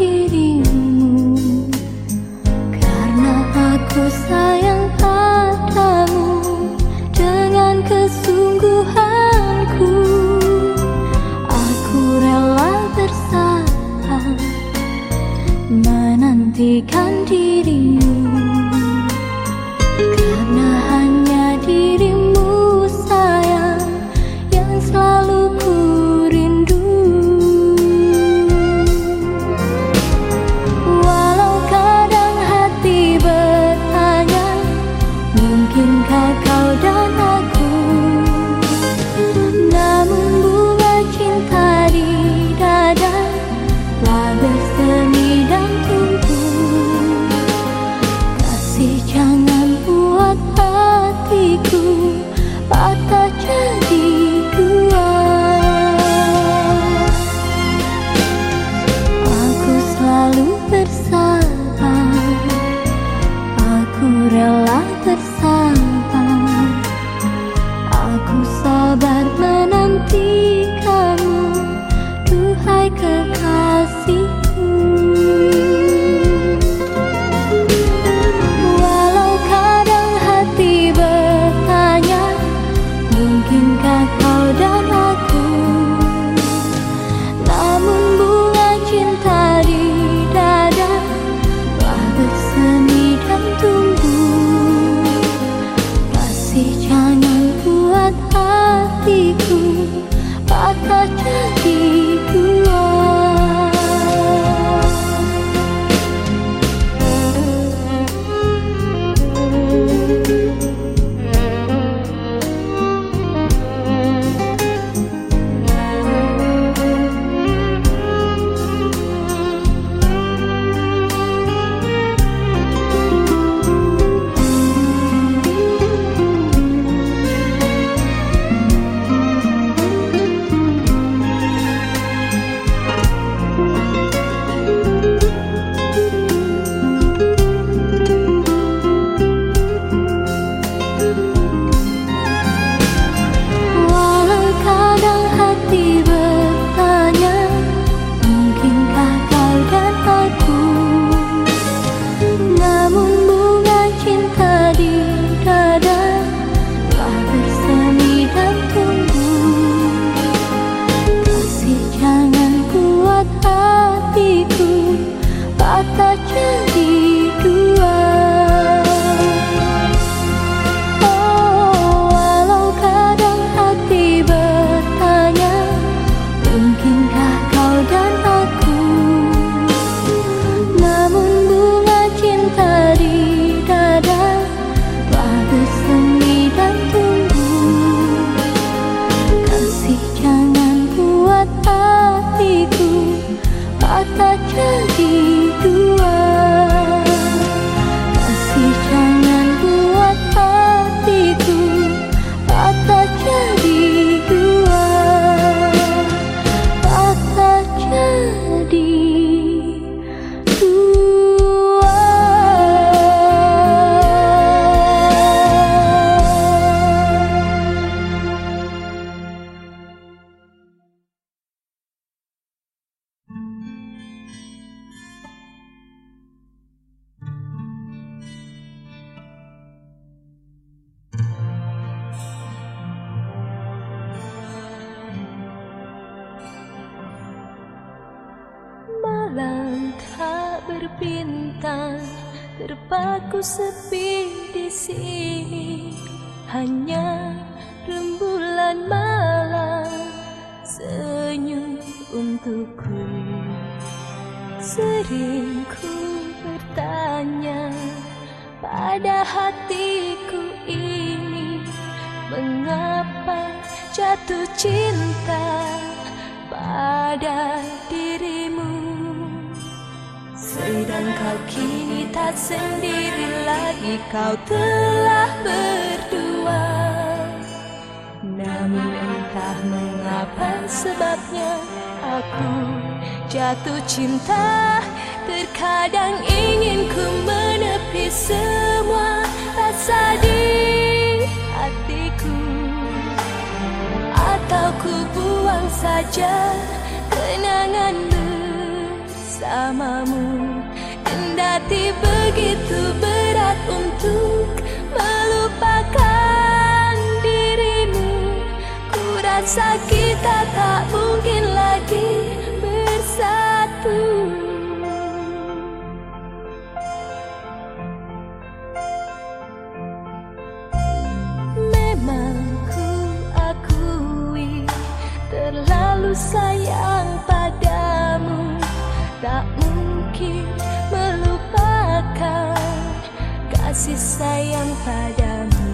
dirimu, karena aku sayang padamu dengan kesungguhanku. Aku rela bersabar menantikan dirimu, karena hanya dirimu sayang yang selalu ku rindu. Walau kadang hati bertanya, mungkinkah kau dan aku, namun bunga cinta di dada telah bersemi dan tumbuh. Kasih jangan buat hatiku patah jadi dua. Aku selalu bersabar, aku rela bersabar, aku sabar menanti kamu, duhai kekasihku. Walau kadang hati bertanya, mungkinkah kau dan aku, namun bunga cinta di dada telah bersemi dan tumbuh. Kasih jangan buat hatiku patah jadi dua. Walau kadang hati bertanya, mungkinkah kau dan aku, namun bunga cinta di dada telah bersemi dan tumbuh. Kasih jangan buat hatiku patah jadi dua. Walau kadang hati bertanya, mungkinkah kau dan aku, namun bunga cinta di dada telah bersemi dan tumbuh. Kasih jangan buat hatiku patah jadi dua. Kasih jangan buat hatiku patah jadi dua. Patah jadi dua. Malam tak berbintang, terpaku sepi di sini. Hanya rembulan malam senyum untukku. Sering ku bertanya pada hatiku ini, mengapa jatuh cinta pada dirimu. Sedang kau kini tak sendiri lagi, kau telah berdua. Namun entah mengapa sebabnya aku jatuh cinta. Terkadang ingin ku menepi semua rasa di hatiku, atau ku buang saja kenangan bersamamu. bersamamu. Kendati begitu berat untuk melupakan dirimu, ku rasa kita tak mungkin lagi bersatu. Memang ku akui terlalu sayang padamu, tak mungkin melupakan kasih sayang padamu.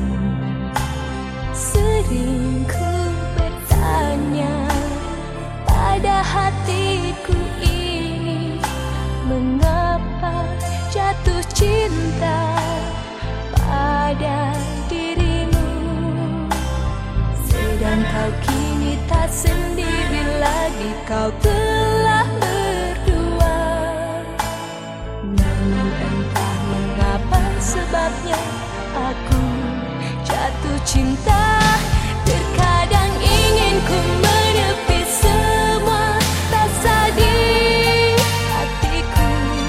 Sering ku bertanya pada hatiku ini, mengapa jatuh cinta pada dirimu. Sedang kau kini tak sendiri lagi, kau telah berdua. Namun entah mengapa sebabnya aku jatuh cinta. Terkadang ingin ku menepi semua rasa di hatiku,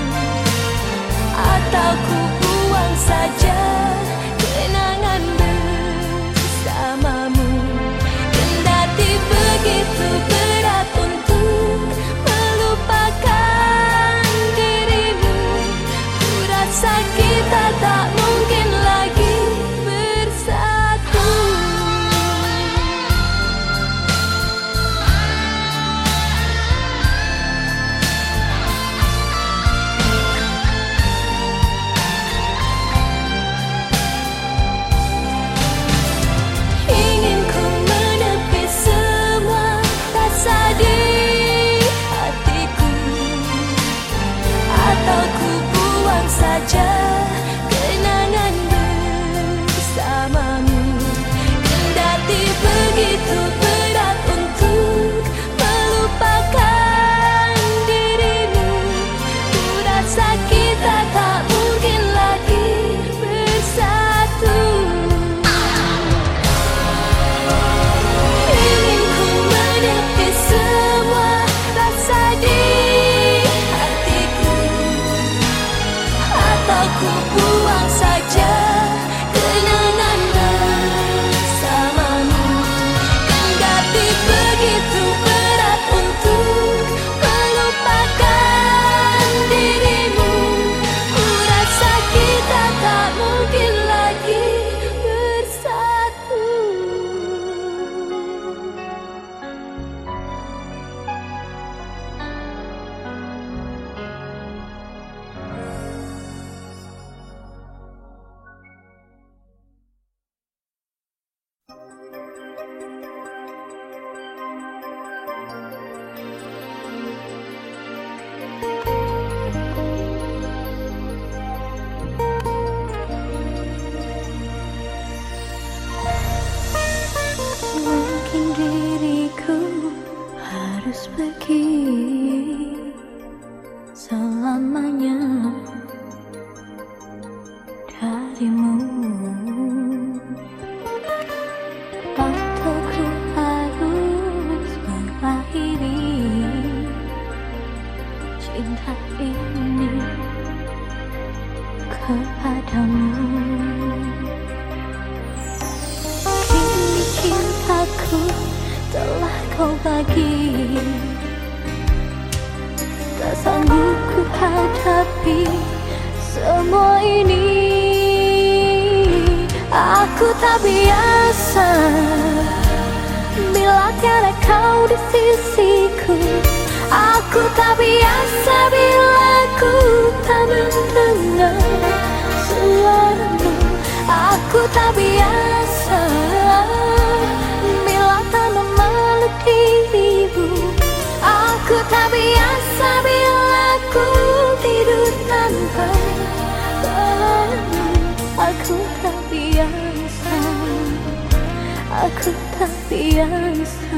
atau ku buang saja kenangan bersamamu. Kendati begitu berat untuk melupakan dirimu, ku rasa kita tak mungkin lagi bersatu. Ingin ku menepi semua rasa di hatiku, atau ku buang saja kenangan bersamamu. Kendati begitu berat untuk melupakan dirimu, ku rasa kita tak mungkin lagi bersatu. Ingin ku menepi semua rasa di hatiku, atau ku buang saja kenangan bersamamu. Kendati begitu berat untuk melupakan dirimu, ku rasa kita tak mungkin lagi bersatu. Mungkin diriku harus pergi selamanya darimu, atau ku harus mengakhiri cinta ini kepadamu. Kini cintaku telah kau bagi, tak sanggup ku hadapi semua ini. Aku tak biasa bila tiada kau di sisiku. Aku tak biasa bila ku tak mendengar suaramu. Aku tak biasa bila tak memeluk dirimu. Aku tak biasa bila ku tidur tanpa kamu. Aku tak biasa, aku tak biasa.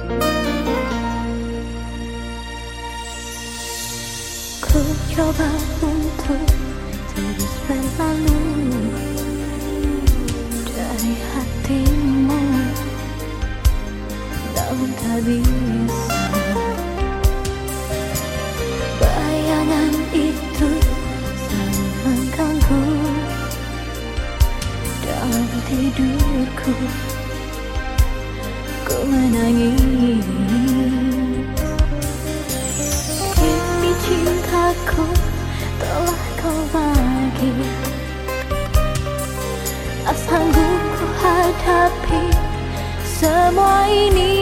Ku coba untuk terus berlalu dari hatimu, namun tak bisa. Bayangan itu selalu mengganggu dalam tidurku. Ku menangis, kini cintaku telah kau bagi. Tak sanggup ku hadapi semua ini.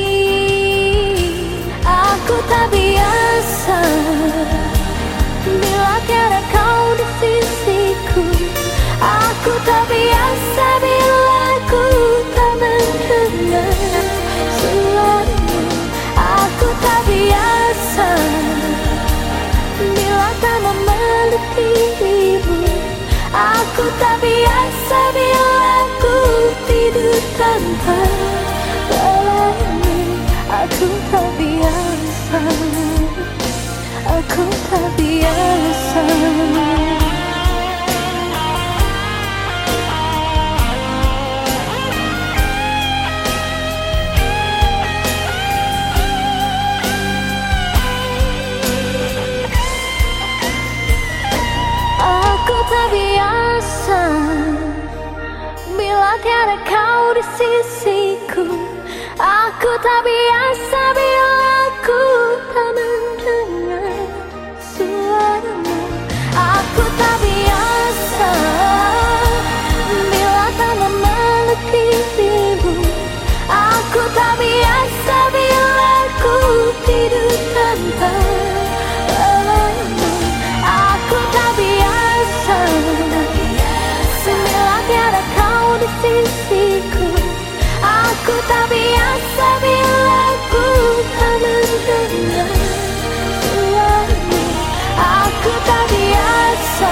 Aku tak biasa bila tiada kau di sisiku. Aku tak biasa bila ku tak mendengar suaramu. Aku tak biasa bila tak memeluk dirimu. Aku tak biasa bila ku tidur tanpa pelangi. Aku tak biasa, aku tak biasa. Aku tak biasa bila tiada kau di sisiku. Aku tak biasa bila ku tak mendengar suaramu. Aku tak biasa bila tak memeluk dirimu. Aku tak biasa bila ku tidur tanpa pelangi. Aku tak biasa bila tiada kau di sisiku. Aku tak biasa bila ku tak mendengar suaramu. Aku tak biasa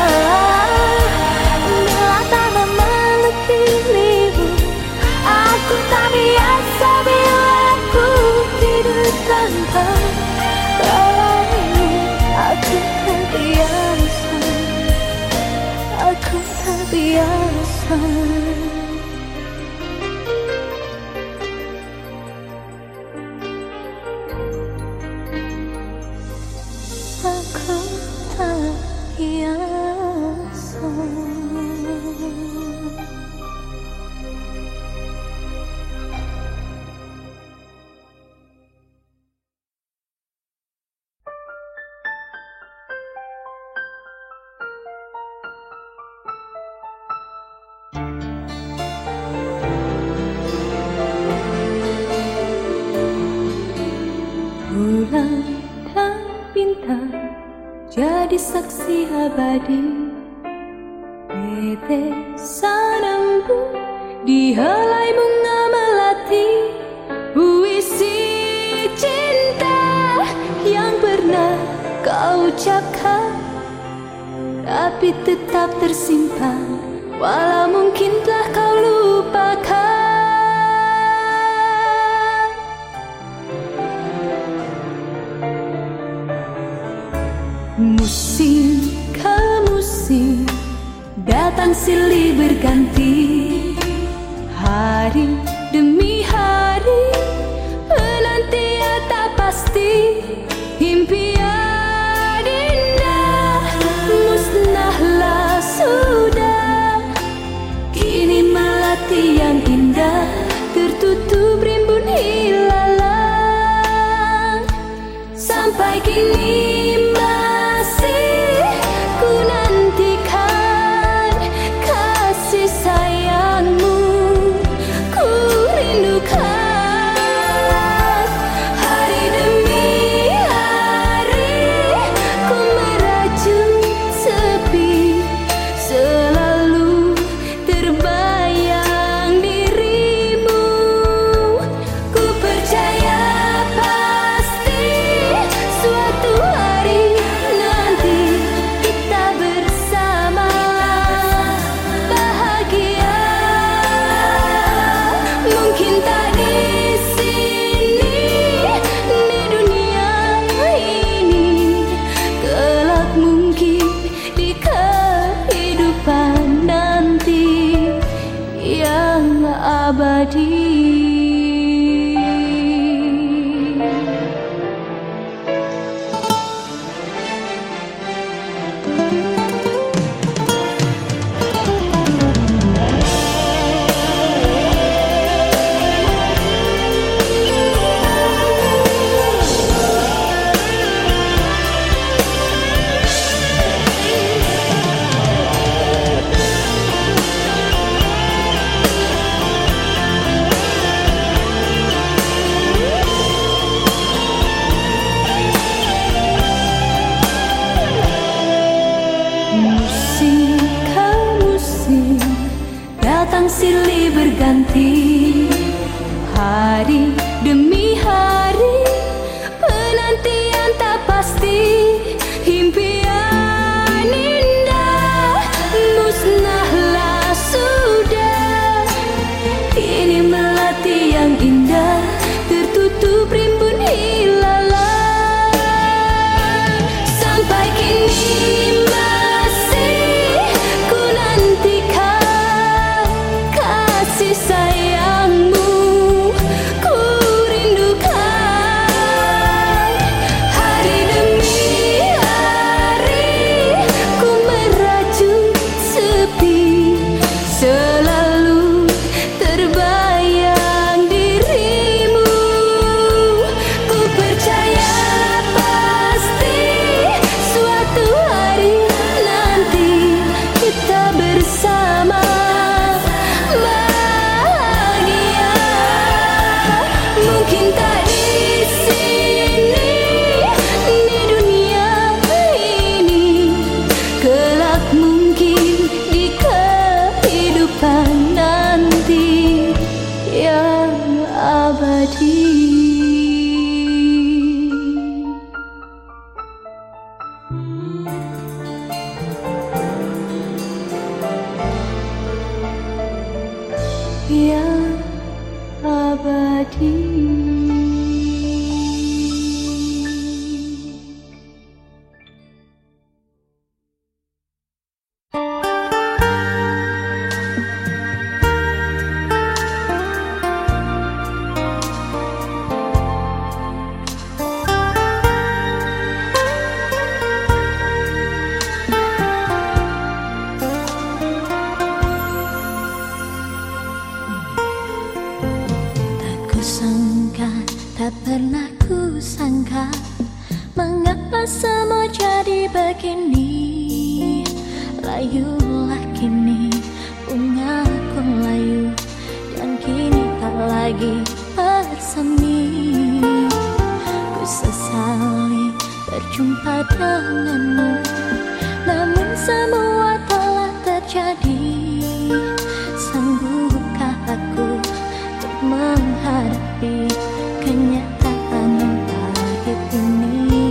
bila tak memeluk dirimu. Aku tak biasa bila ku tidur tanpa pelangi. Aku tak biasa, aku tak biasa. Aku tak biasa. Bulan dan bintang jadi saksi abadi. Tetesan embun di helai bunga melati. Puisi cinta yang pernah kau ucapkan, tapi tetap tersimpan, walau mungkin telah kau lupakan. Musim ke musim datang silih berganti. Hari demi hari penantian tak pasti. Impian indah musnahlah sudah. Kini melati yang indah tertutup rimbun ilalang. Sampai kini ku nantikan kasih sayangmu, ku rindukan. Hari demi hari ku merajut sepi, selalu terbayang dirimu. Ku percaya pasti suatu di kehidupan nanti yang abadi. Datang silih berganti, hari demi hari, penantian tak pasti, impian indah musnahlah sudah. Ini melati yang indah tertutup rimbun ilalang. Sampai kini masih ku nantikan kasih sayangmu, ku rindukan. Hari demi hari ku merajut sepi, selalu terbayang dirimu. Ku percaya pasti suatu hari nanti kita bersama bahagia. Mungkin tak di sini, di dunia ini, kelak mungkin di kehidupan nanti yang abadi. Yang abadi. Tak pernah ku sangka, mengapa semua jadi begini. Layulah kini bungaku layu, dan kini tak lagi bersemi. Ku sesali berjumpa denganmu, namun semua telah terjadi. Sanggupkah aku untuk menghadapi kenyataan yang pahit ini?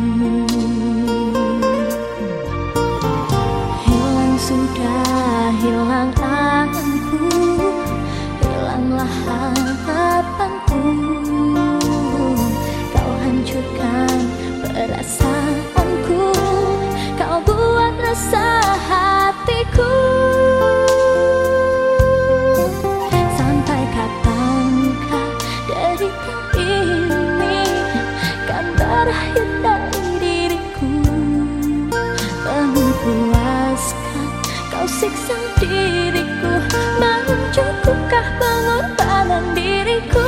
Hilang sudah, hilang anganku, hilanglah harapanku. Kau hancurkan perasaanku, kau buat resah hatiku. Sampai kapankah derita ini kan berakhir dari diriku? Memuaskan kau siksa diriku, mencukupkah pengorbanan diriku?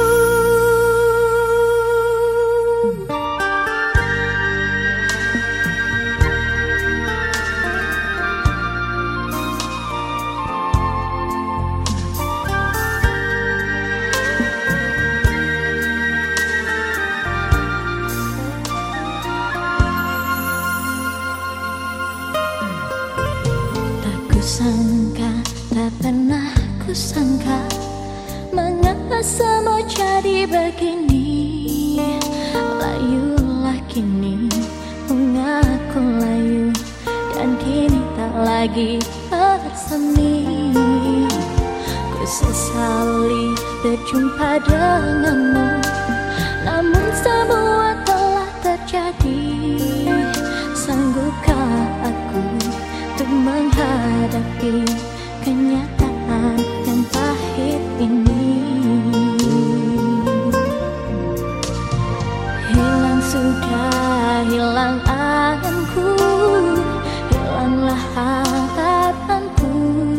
Kusangka, tak pernah kusangka, mengapa semua jadi begini. Layulah kini bungaku layu, dan kini tak lagi bersemi. Ku sesali berjumpa denganmu, namun semua telah terjadi. Sanggupkah aku menghadapi kenyataan yang pahit ini. Hilang sudah, hilang anganku, hilanglah harapanku.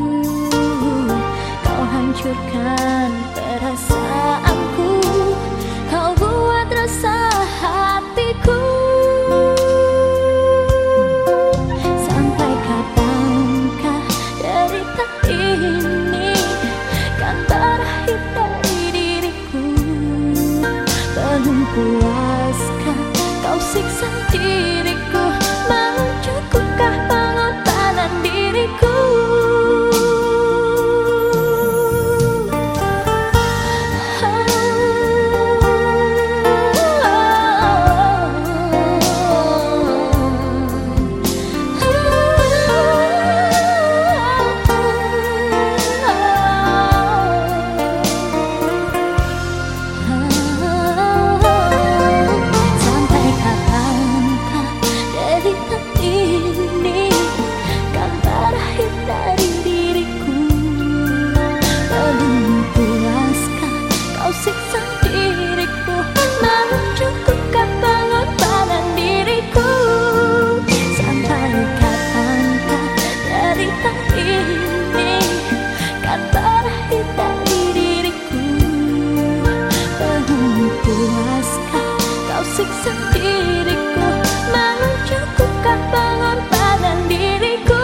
Kau hancurkan perasaanku, kau buat resah hatiku. Sampai kapankah derita ini kan berakhir dari diriku? Belum puaskah kau siksa diriku? Mau cukupkah pengorbanan diriku? Siksa diriku, mau cukupkah pengorbanan diriku? Sampai kapankah derita ini kan berakhir dari diriku? Belum puaskah kau siksa diriku? Mau cukupkah pengorbanan diriku?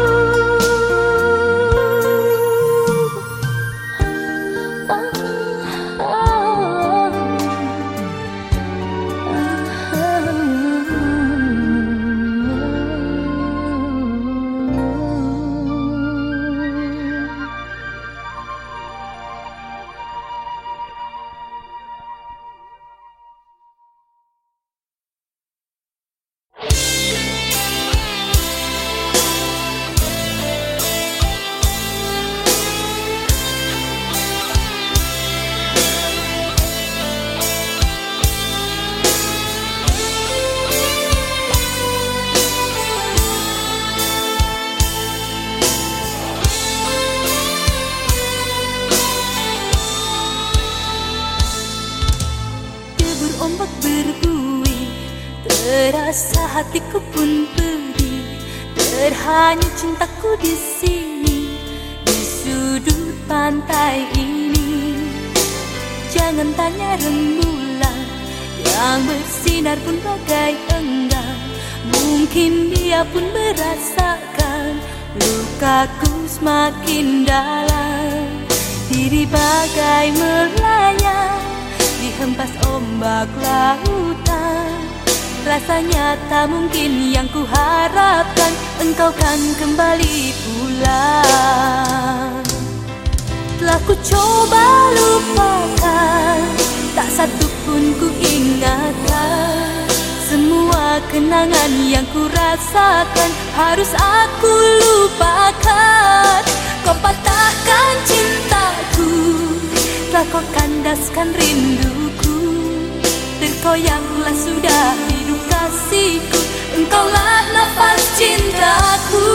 Ombak berbuih, terasa hatiku pun pedih. Terhanyut cintaku di sini, di sudut pantai ini. Jangan tanya rembulan yang bersinar pun bagai enggan. Mungkin dia pun merasakan lukaku semakin dalam. Diri bagai melayang dihempas ombak lautan. Rasanya tak mungkin yang kuharapkan engkau kan kembali pulang. Telah ku coba lupakan, tak satu pun ku ingatkan. Semua kenangan yang ku rasakan harus aku lupakan. Kau patahkan cintaku, telah kau kandaskan rinduku. Terkoyaklah sudah hidup kasihku, engkaulah nafas cintaku.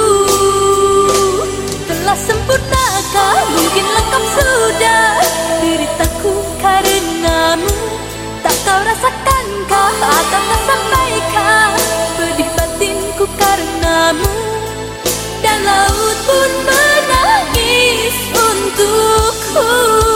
Telah sempurnakah, mungkin lengkap sudah deritaku karenamu? Tak kau rasakankah atau tak sampaikan pedih batinku karenamu? Dan laut pun menangis untukku.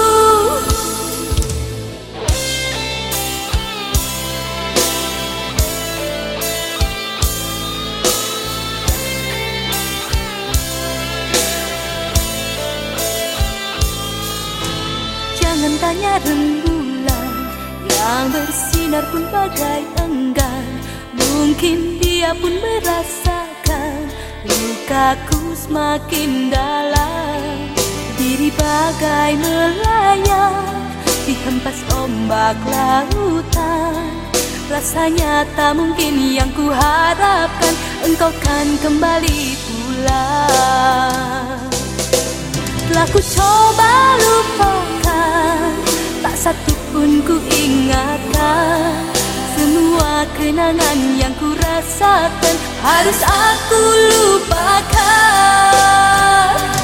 Jangan tanya rembulan yang bersinar pun bagai enggan. Mungkin dia pun merasakan lukaku semakin dalam. Diri bagai melayang dihempas ombak lautan. Rasanya tak mungkin yang kuharapkan engkau kan kembali pulang. Telah ku coba lupakan, tak satu pun ku ingatkan. Semua kenangan yang ku rasakan harus aku lupakan.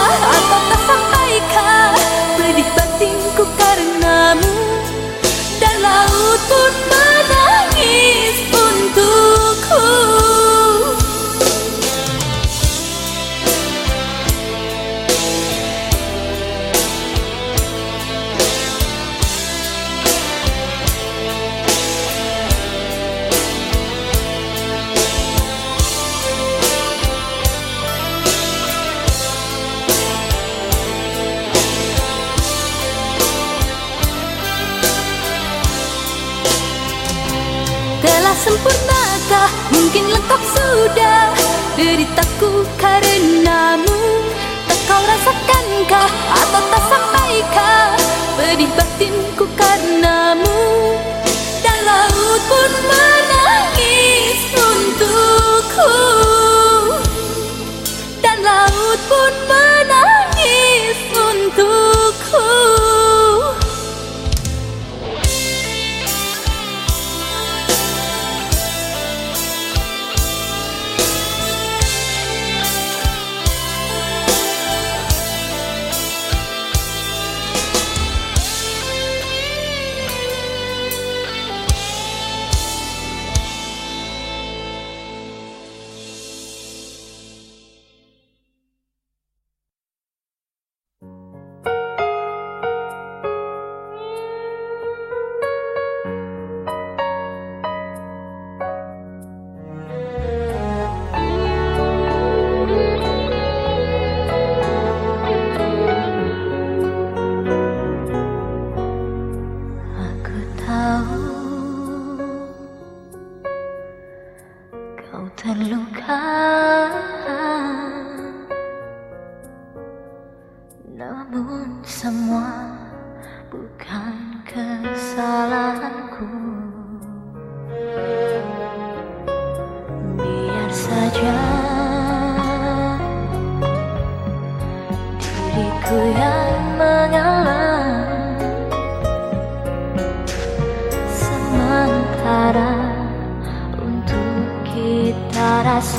atau tak sampaikah pedih batinku karenamu, dan laut pun menangis untukku. Telah sempurnakah, mungkin lengkap sudah deritaku karenamu, tak kau rasakankah atau tak sampaikah pedih batinku karenamu, dan laut pun menangis untukku, dan laut pun menangis untukku. Terluka, namun semua bukan kesalahanku. Biar saja diriku yang mengalah, sementara kita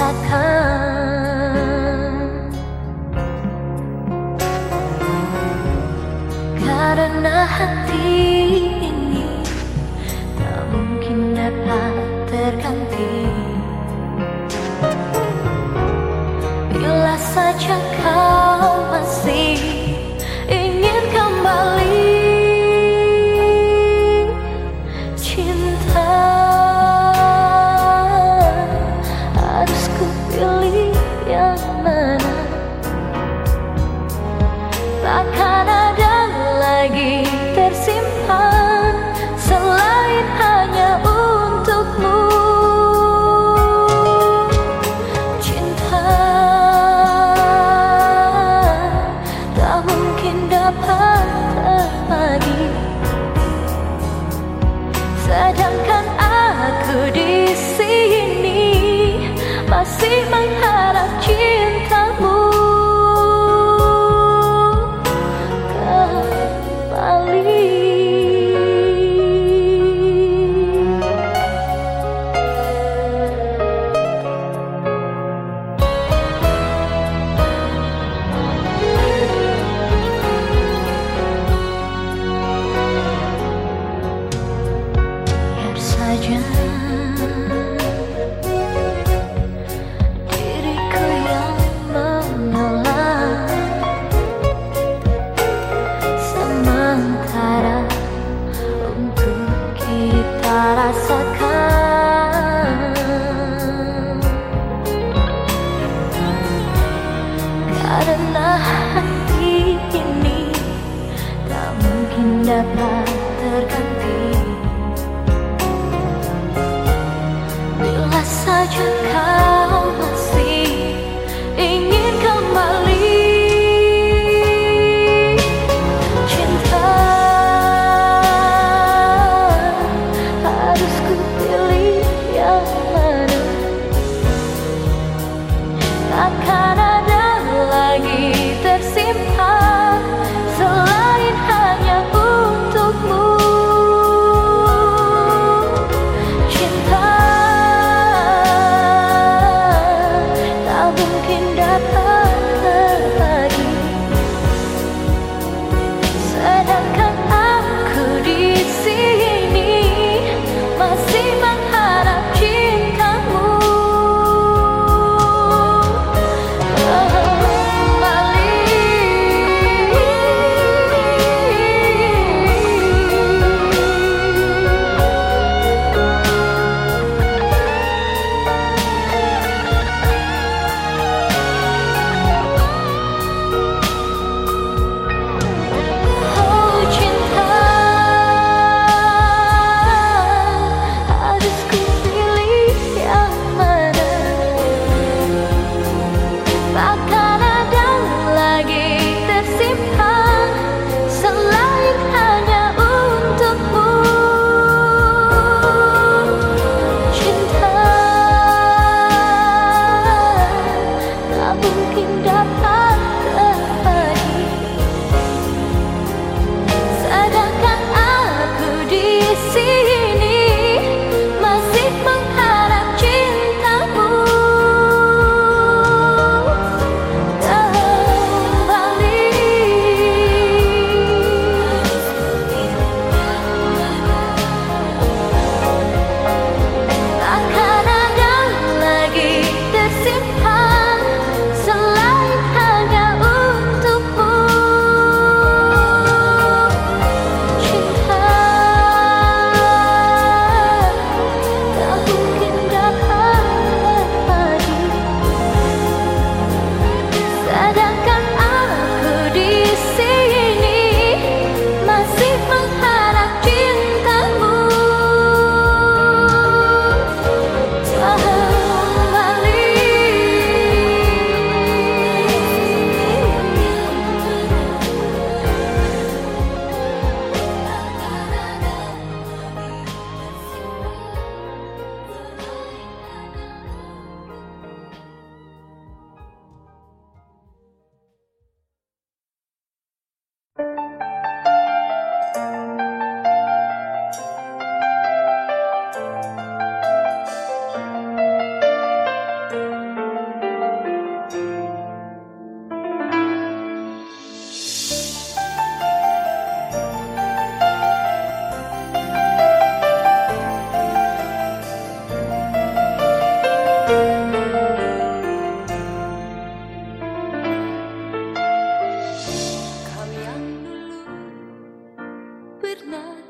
rasakan, karena hati ini tak mungkin dapat terganti. Bila saja kau masih ingin kembali, cinta pilih yang mana? Takkan ada lagi tersimpan selain hanya untukmu. Cinta tak mungkin dapat terbagi, sedangkan aku di sini masih mengharap cintamu kembali. Biar saja rasakan, karena hati ini tak mungkin dapat terganti. Bila saja kau masih ingin kembali, cinta harus ku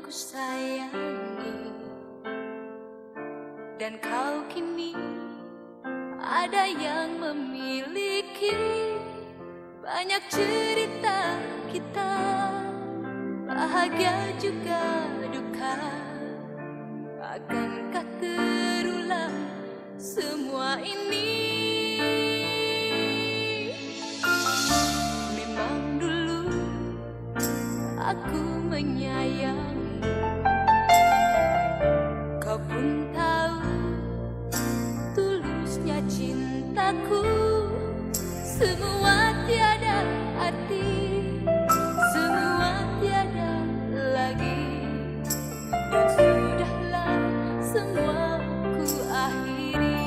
ku sayangi, dan kau kini ada yang memiliki. Banyak cerita kita, bahagia juga duka. Akankah terulang semua ini? Memang dulu aku menyayangi, kau pun tahu tulusnya cintaku. Semua tiada arti, semua tiada lagi, dan sudahlah semua ku akhiri.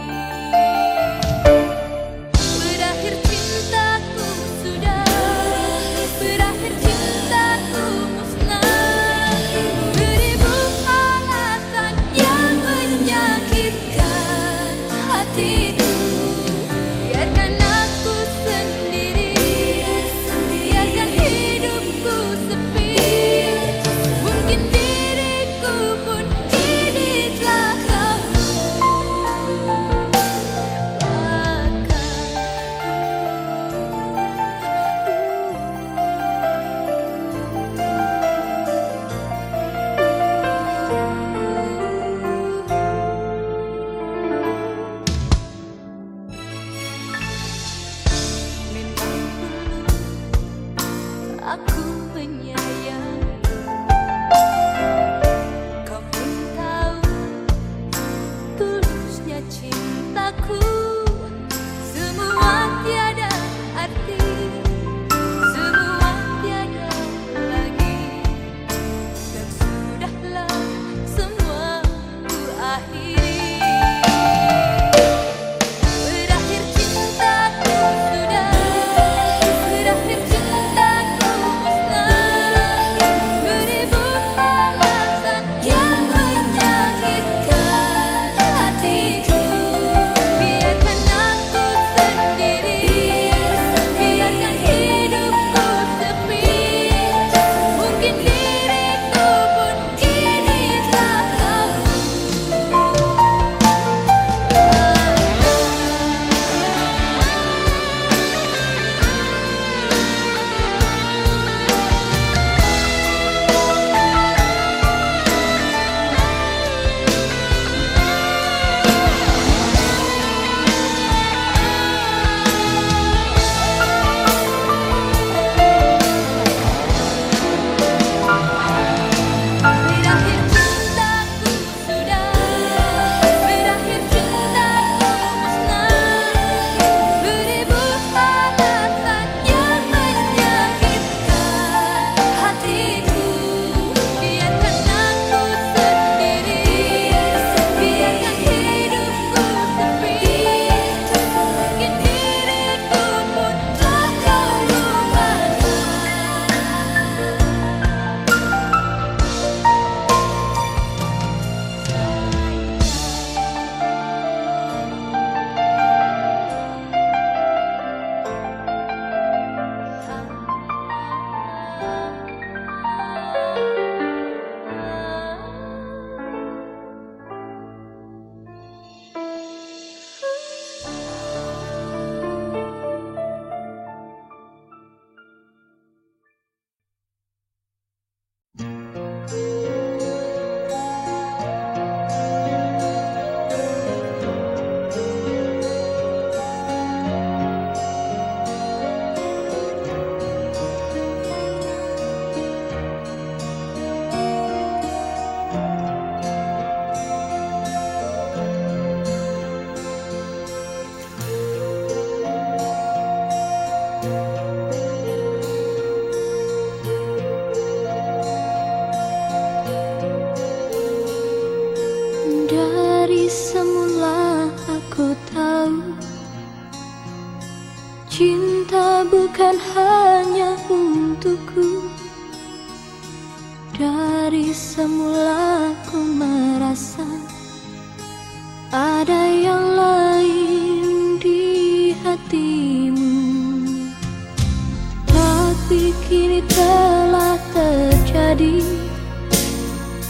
Berakhir cintaku sudah, berakhir cintaku musnah. Beribu alasan yang menyakitkan hatiku. Biarkan aku sendiri, biarkan hidupku sepi. Mungkin diriku pun kini telah kau aku menyayangi, kau pun tahu tulusnya cintaku. Semua tiada arti, semua tiada lagi, dan sudahlah semua ku akhiri. Berakhir cintaku sudah, berakhir cintaku musnah. Beribu alasan yang menyakitkan hatiku. Biarkan aku sendiri, biarkan hidupku sepi. Mungkin diriku pun kini telah kau berakhir cintaku sudah, berakhir cintaku musnah. Beribu alasan yang menyakitkan hatiku. Biarkan aku sendiri, biarkan hidupku sepi. Mungkin diriku pun telah kau lupakan. Dari semula aku tahu cinta bukan hanya untukku. Dari semula aku merasa ada yang lain di hatimu. Tapi kini telah terjadi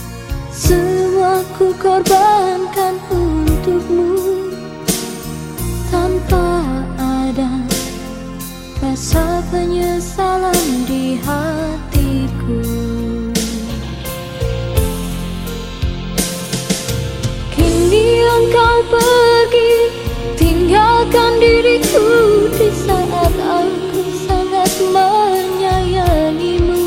korbankan untukmu tanpa ada rasa penyesalan di hatiku. Kini engkau pergi, tinggalkan diriku di saat aku sangat menyayangimu.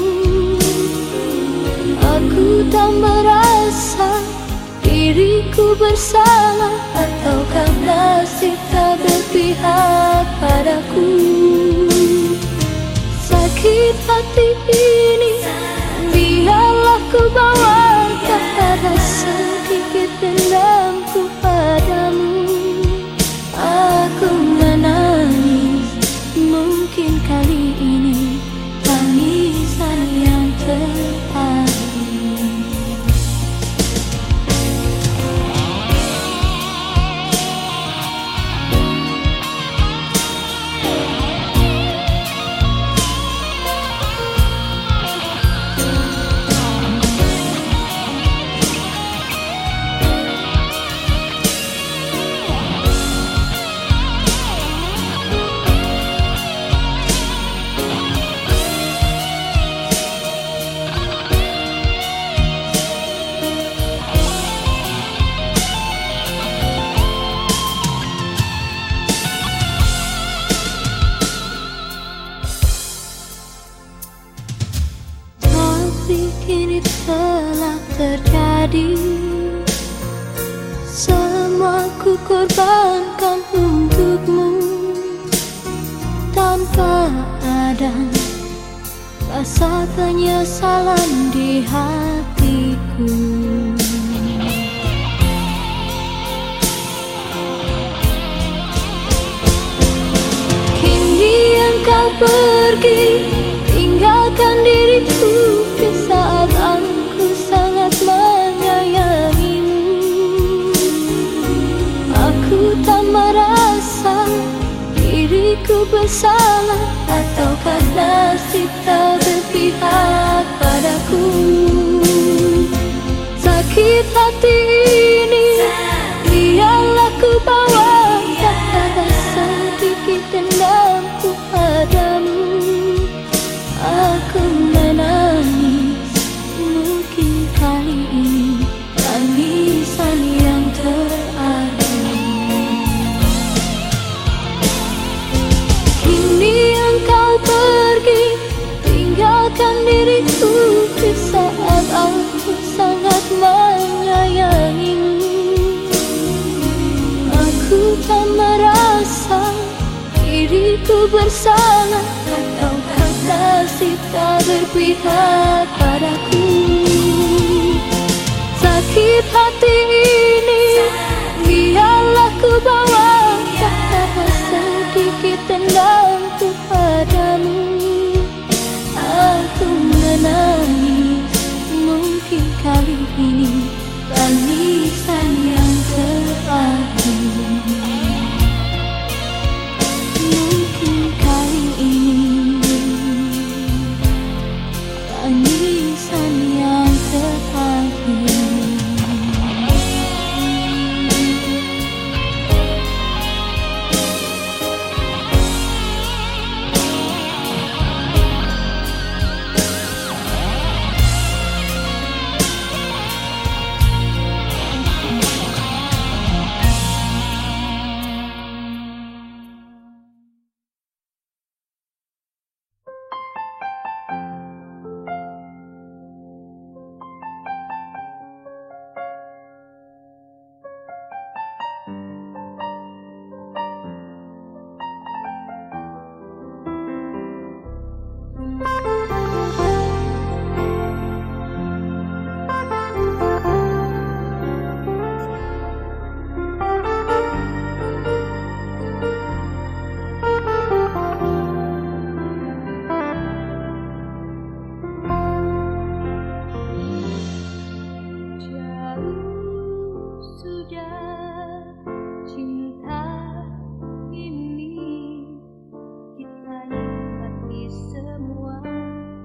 Aku tak merasa diriku bersalah, ataukah nasib tak berpihak padaku. Sakit hati ini biarlah ku bawa, tak ada sedikit dendamku padamu. Aku menangis, mungkin kali ini tangisan yang terakhir. Kini telah terjadi, semua ku korbankan untukmu tanpa ada rasa penyesalan di hatiku. Kini engkau pergi, tinggalkan diriku di saat aku sangat menyayangimu. Aku tak merasa diriku bersalah, ataukah nasib tak berpihak padaku. Sakit hati ini biarlah ku bawa, tak ada sedikit dendamku padamu. Aku menangis, mungkin kali ini tangisan yang terakhir. Kini engkau pergi, tinggalkan diriku di saat aku sangat menyayangimu. Aku tak merasa diriku bersalah, ataukah nasib tak berpihak padaku. Sakit hati ini biarlah ku bawa, tak ada sedikit dendamku padamu. Aku menangis, mungkin kali ini tangisan yang terakhir. Mungkin kali ini tangisan yang terakhir.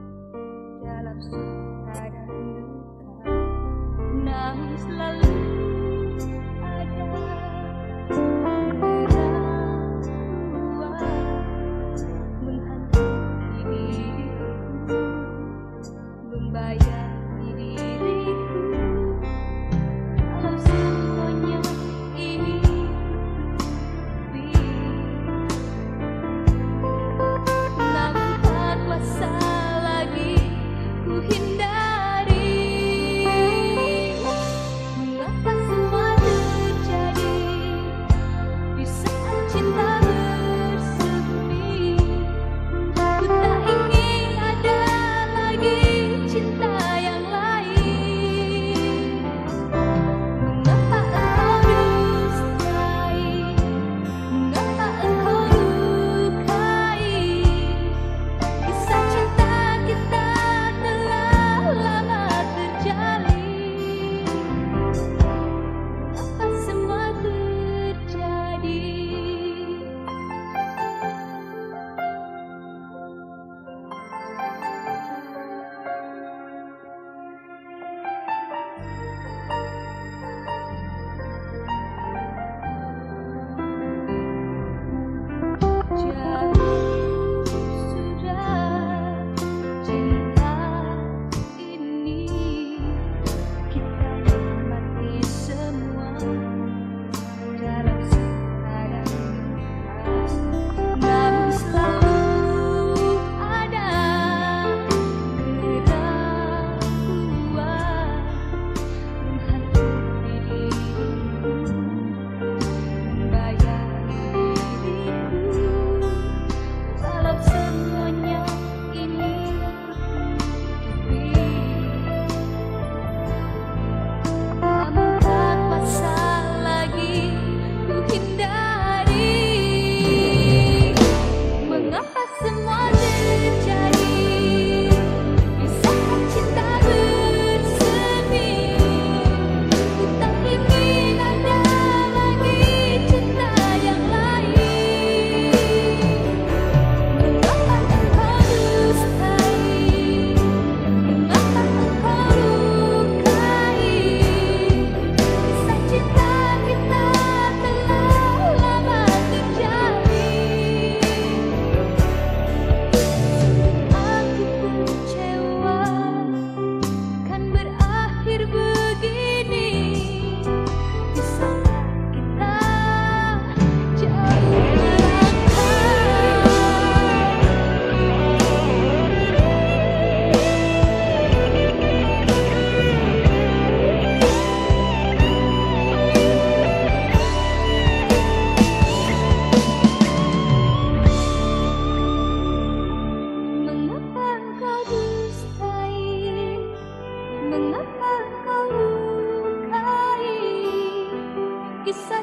Suka dan duka, namun selalu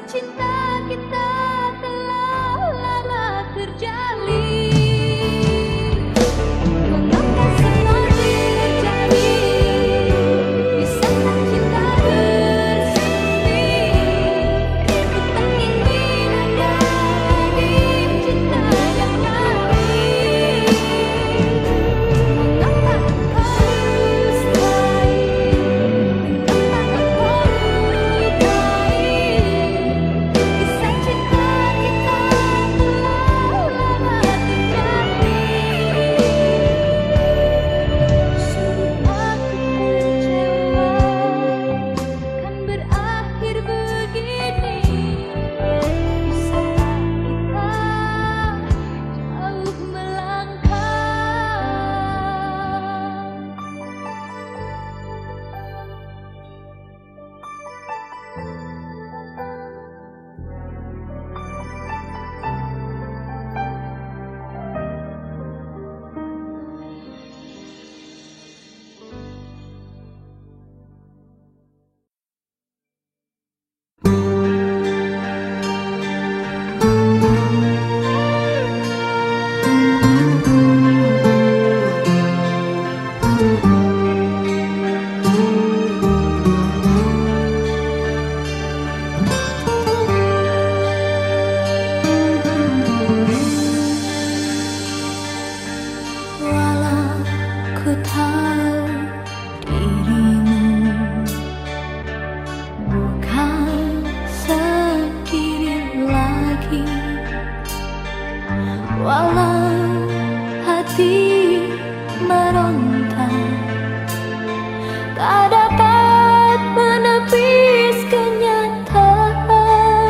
cinta kita telah lama terjalin. Mengapa seperti terjadi? Bisakah cinta bersemi? Ku tak ingin ada lagi cinta yang lain. Mengapa engkau dustai? Mengapa engkau lukai? Kisah cinta kita telah lama terjalin. Sungguh aku kecewa kan berakhir begini. Bisakah kita jauh melangkah? Walau ku tahu dirimu bukan sendiri lagi, walau hati meronta tak dapat menepis kenyataan.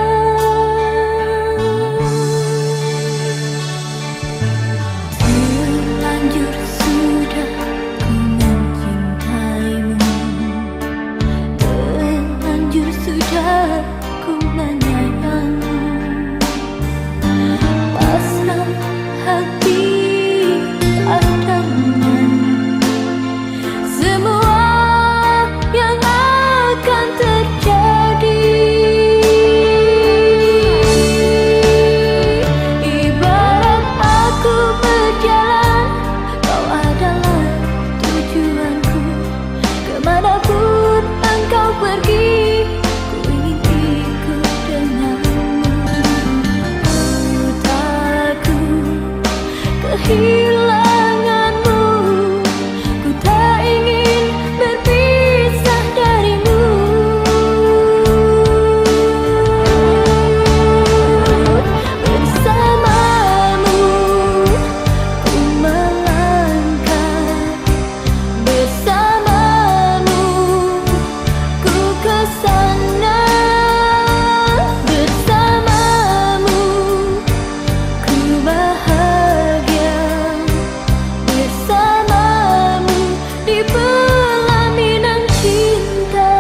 Terlanjur sudah ku mencintaimu, terlanjur sudah ku menyayangmu. Pasrah hati adanya, semua yang akan terjadi. Ibarat aku berjalan, kau adalah tujuanku. Kemanapun engkau pergi, ku ingin ikut denganmu. Ku takut kehilanganmu, ku tak ingin berpisah darimu. Bersamamu ku melangkah, bersamamu ku kesana, bersamamu ku bahagia, bersamamu di pelaminan cinta.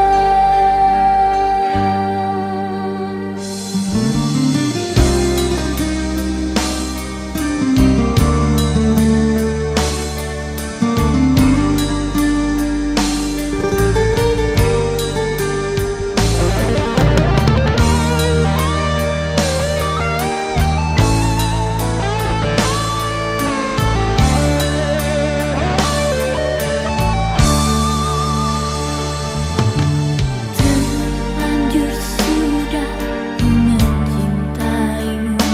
Terlanjur sudah ku mencintaimu,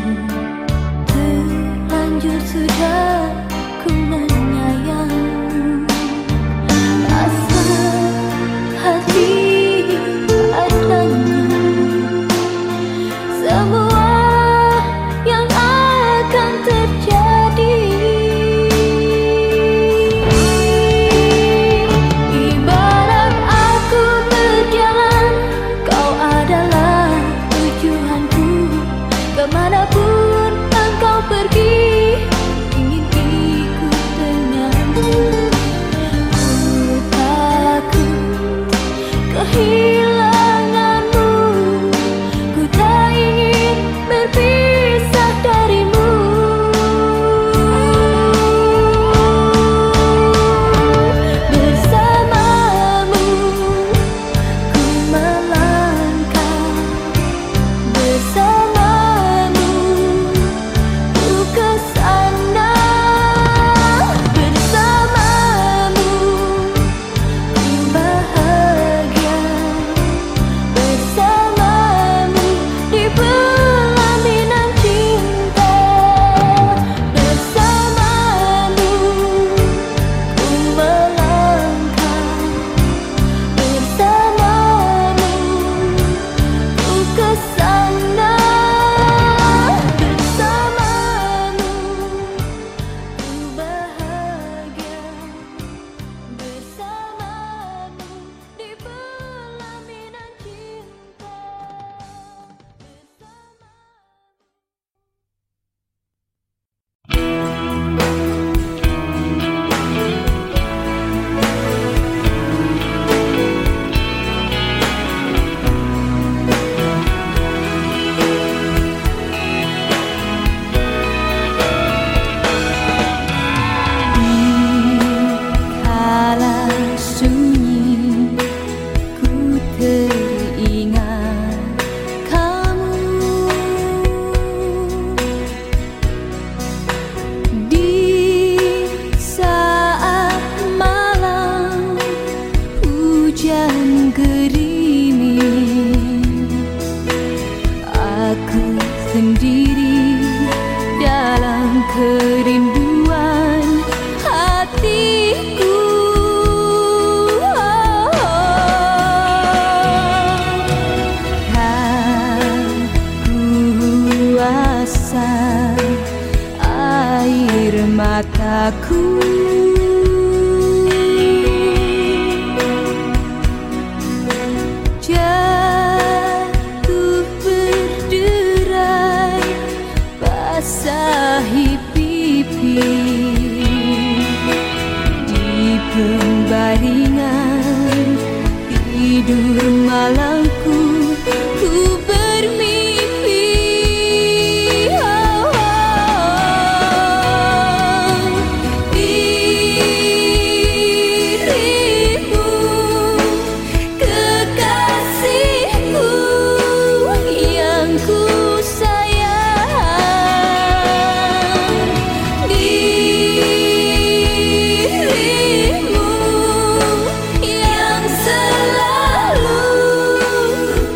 terlanjur sudah ku menyayangmu. Pasrah hati adanya, semua yang akan terjadi. Ibarat aku berjalan, kau adalah tujuanku. Kemanapun engkau pergi, ingin ikut denganmu. Ku takut kehilanganmu, ku tak ingin berpisah darimu. Bersamamu ku melangkah, hujan gerimis, aku sendiri dalam kerinduan hatiku. Air mataku jatuh berderai, basahi pipi di pembaringan tidur malamku. Ku bermimpi dirimu, kekasihku yang ku sayang. Dirimu yang selalu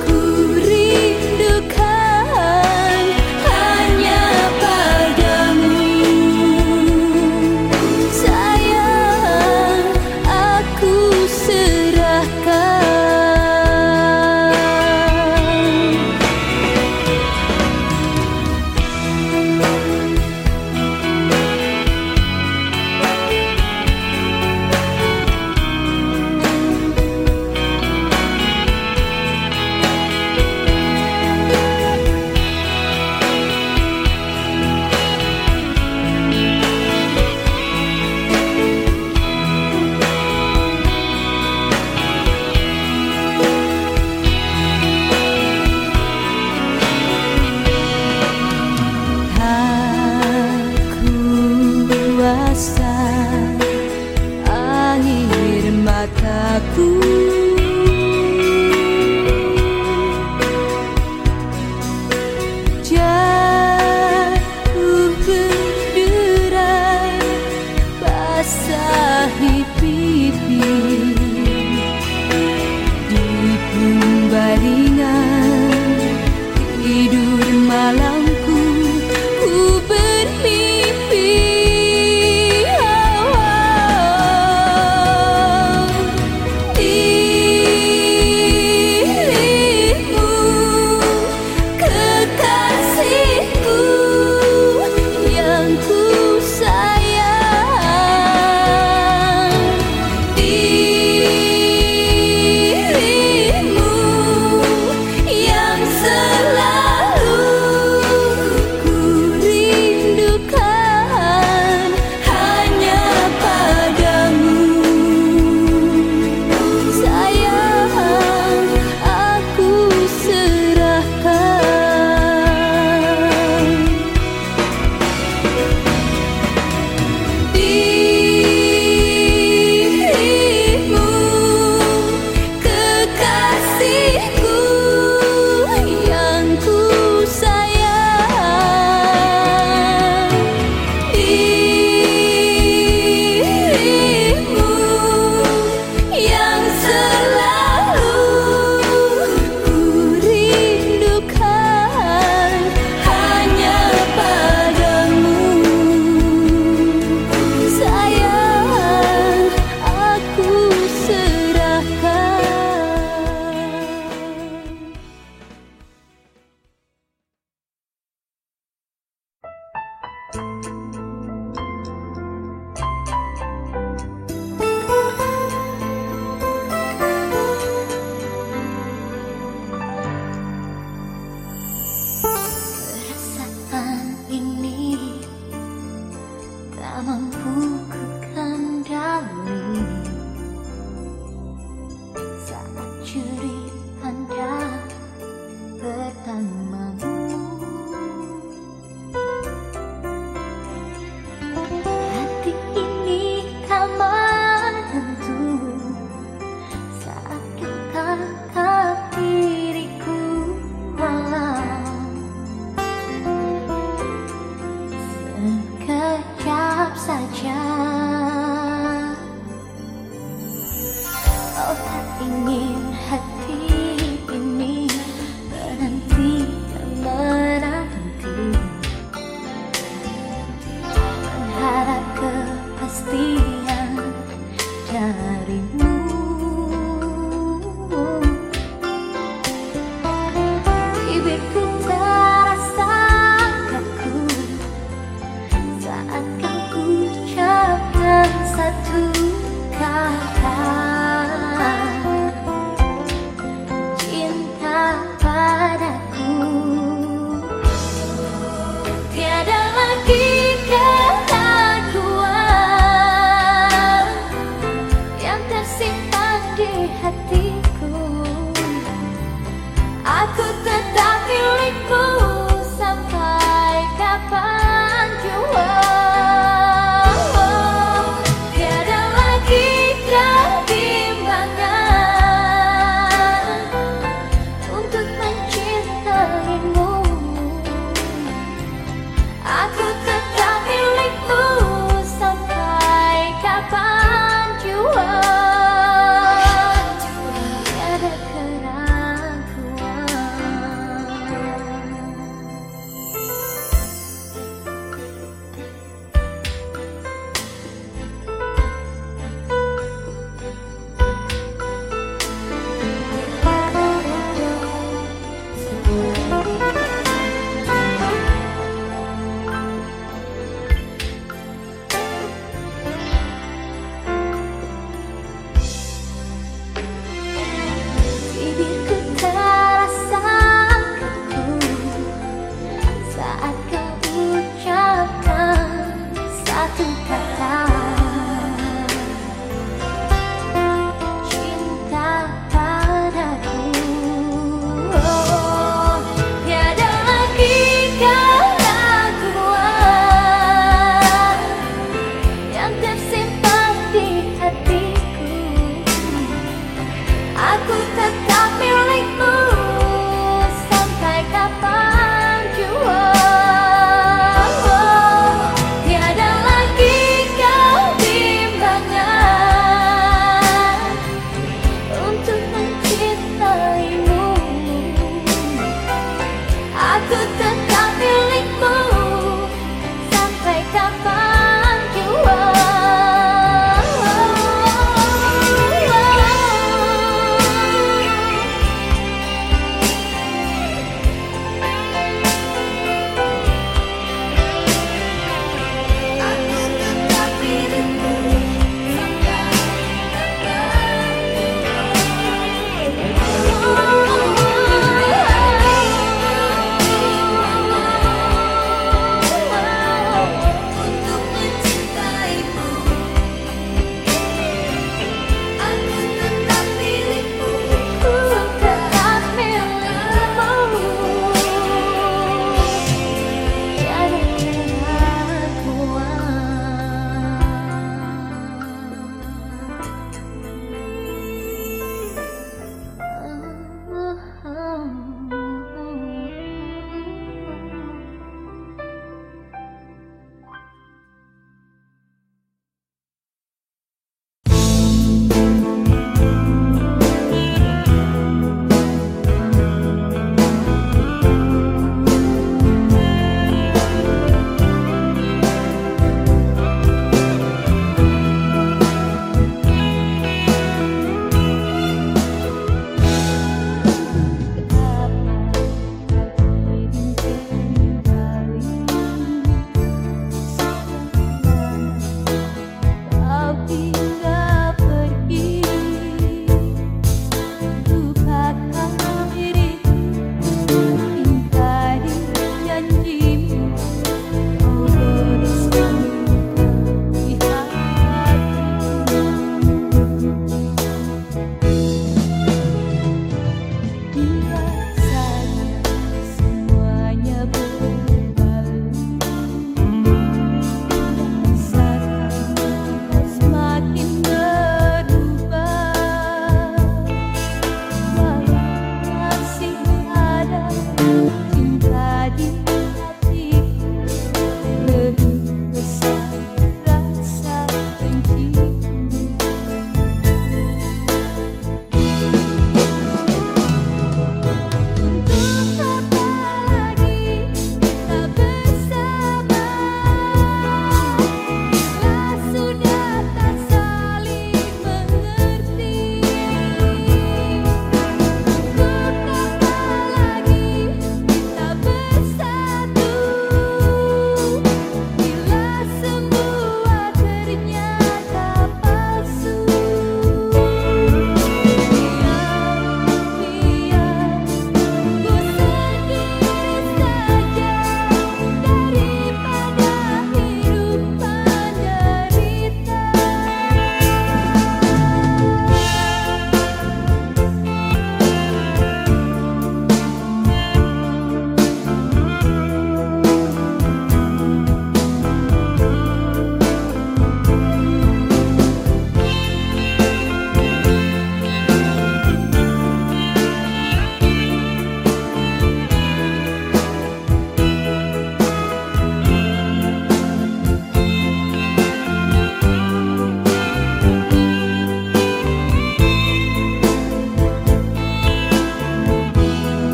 ada keraguan.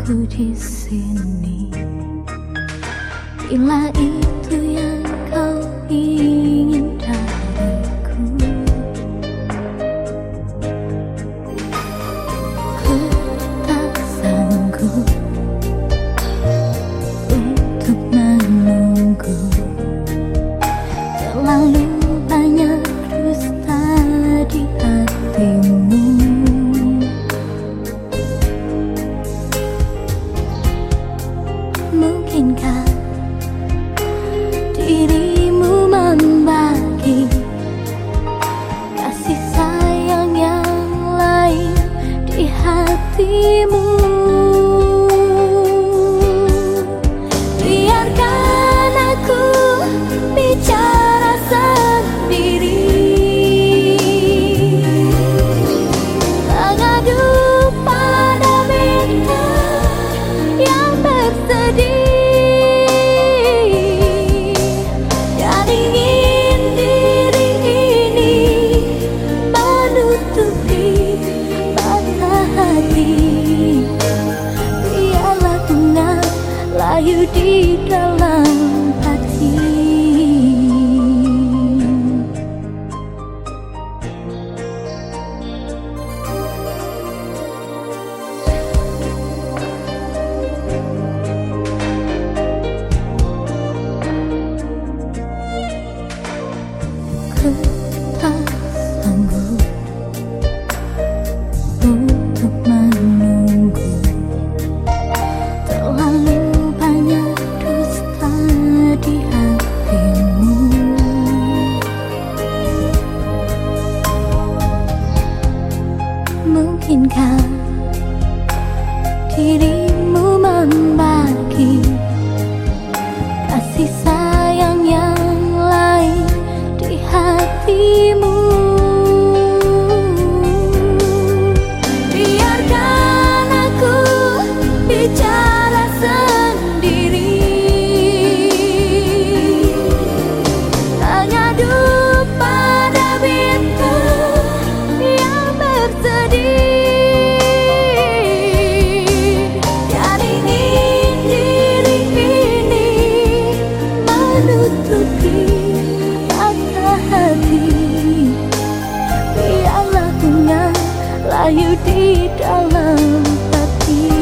aku di sini. Bila itu yang kau ingin dariku, ku tak sanggup untuk menunggu. Terlalu banyak dusta di hatimu. Mungkinkah dirimu membagi kasih sayang yang lain di hatimu? Biarkan aku bicara sendiri, mengadu pada bintang yang bersedih. Biarlah bunga layu di dalam hati. Ku tak sanggup untuk menunggu. Terlalu banyak dusta di hatimu. Mungkinkah dirimu membagi kasih sayang yang lain di hatimu? Bicara sendiri, mengadu pada bintang yang bersedih. Dan ingin diri ini menutupi patah hati. Biarlah bunga layu di dalam hati.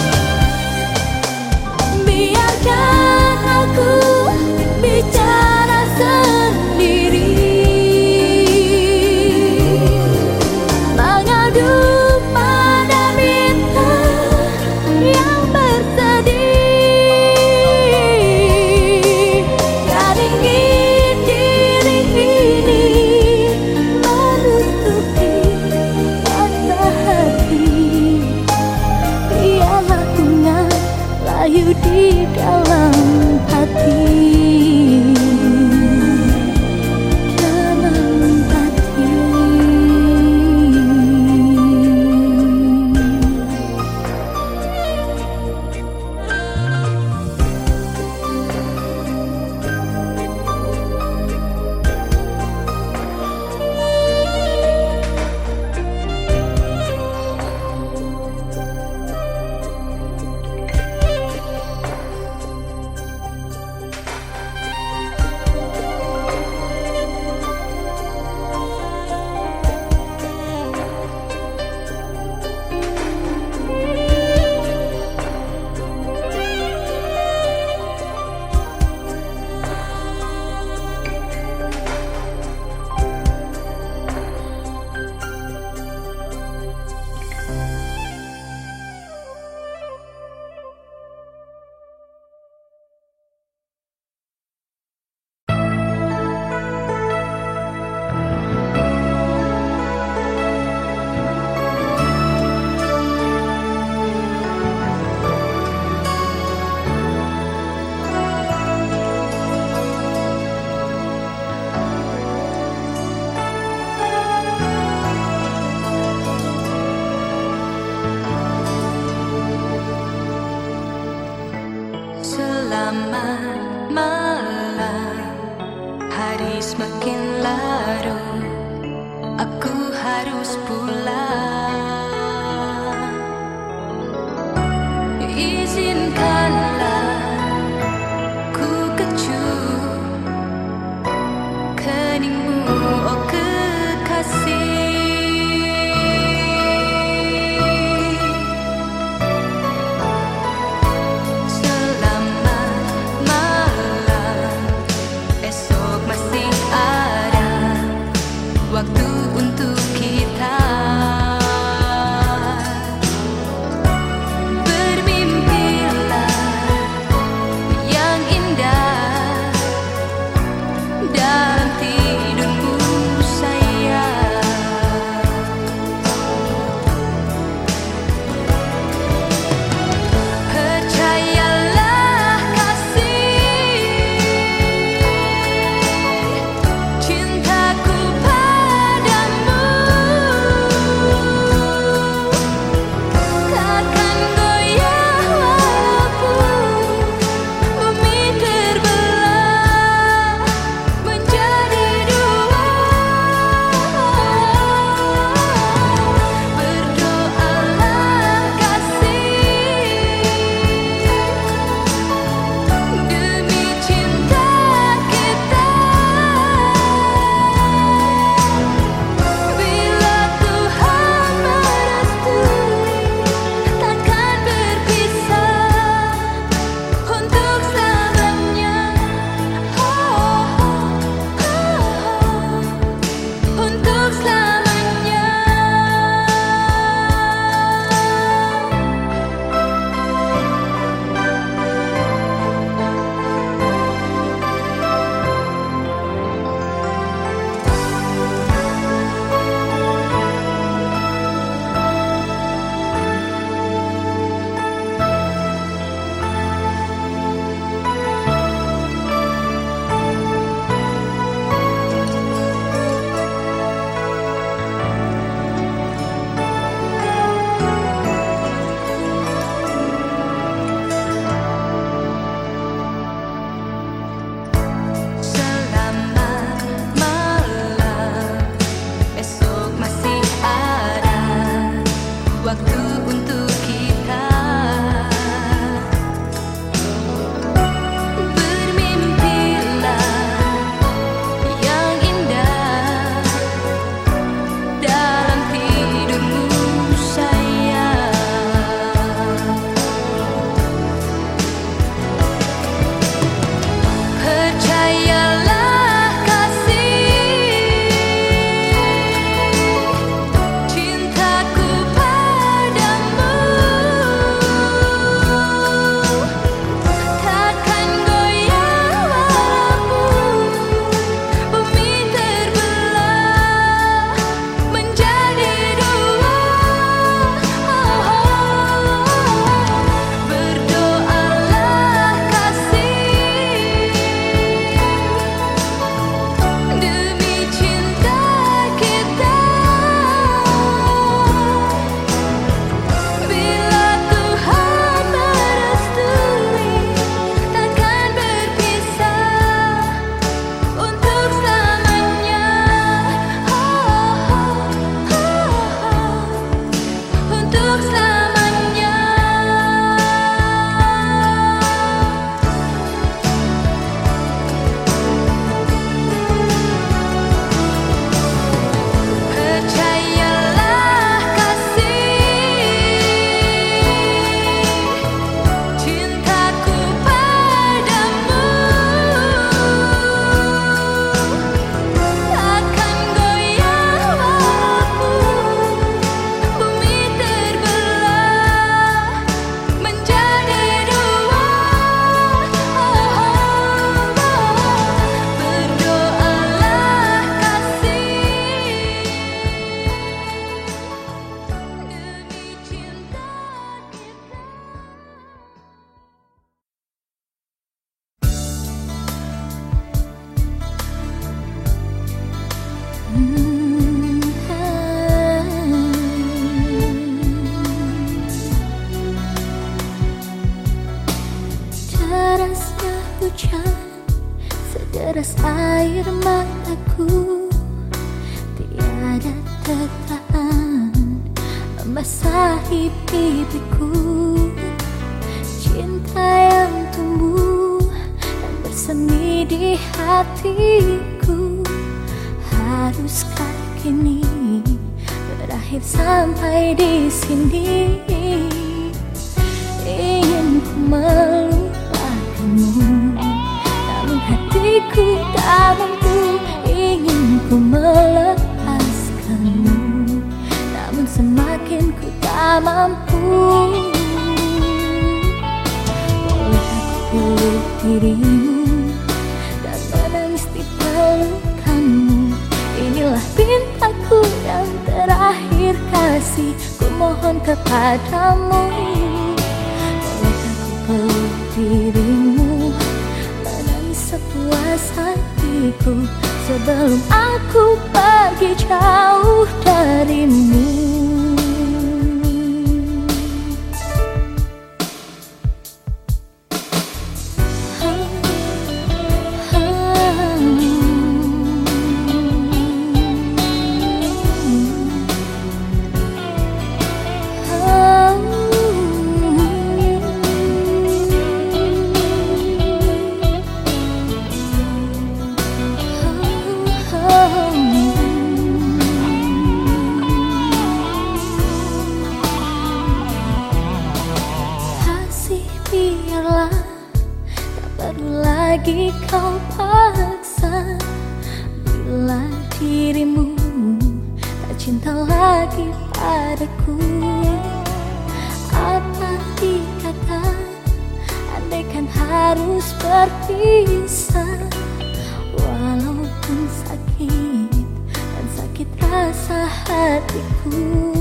Biarkan aku bicara harus pulang. Izinkanlah ku kecup keningmu, oh kekasih. Waktu untuk kita bermimpilah yang indah dalam tidurmu sayang. Percayalah kasih, cintaku hujan sederas air mataku, tiada tertahan. membasahi pipiku. Cinta yang tumbuh dan bersemi di hatiku. Haruskah kini berakhir sampai di sini? Ingin ku melupakanmu, namun hatiku tak mampu. Ingin ku melepaskanmu, namun semakin ku tak mampu. Bolehkah ku peluk dirimu dan menangis di pelukanmu? Inilah pintaku yang terakhir kasih, ku mohon kepadamu. Bolehkah ku peluk dirimu, menangis sepuas hatiku, sebelum aku pergi jauh darimu. Biarlah, tak perlu lagi kau paksa. Bila dirimu tak cinta lagi padaku, apa dikata andaikan harus berpisah. Walaupun sakit dan sakit rasa hatiku,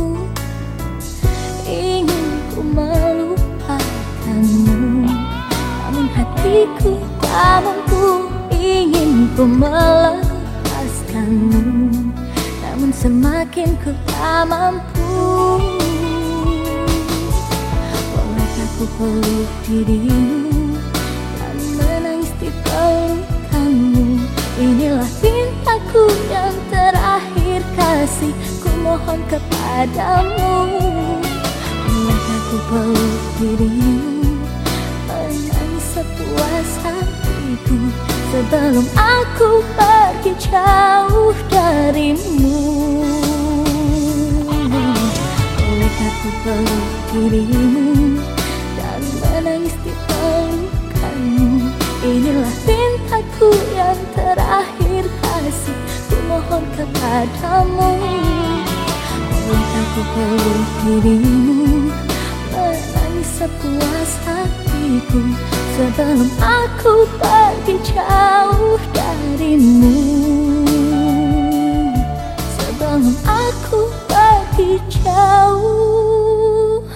ingin ku melupakanmu, namun hatiku tak mampu. Ingin ku melepaskanmu, namun semakin ku tak mampu. Bolehkah ku peluk dirimu dan menangis di pelukanmu? Inilah pintaku yang terakhir kasih, ku mohon kepadamu. Bolehkah ku peluk dirimu, menangis sepuas hatiku, sebelum aku pergi jauh darimu. Bolehkah ku peluk dirimu dan menangis di pelukanmu? Inilah pintaku yang terakhir kasih, ku mohon kepadamu. Bolehkah ku peluk dirimu, menangis sepuas hatiku, sebelum aku pergi jauh darimu. Sebelum aku pergi jauh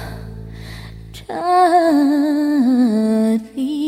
darimu.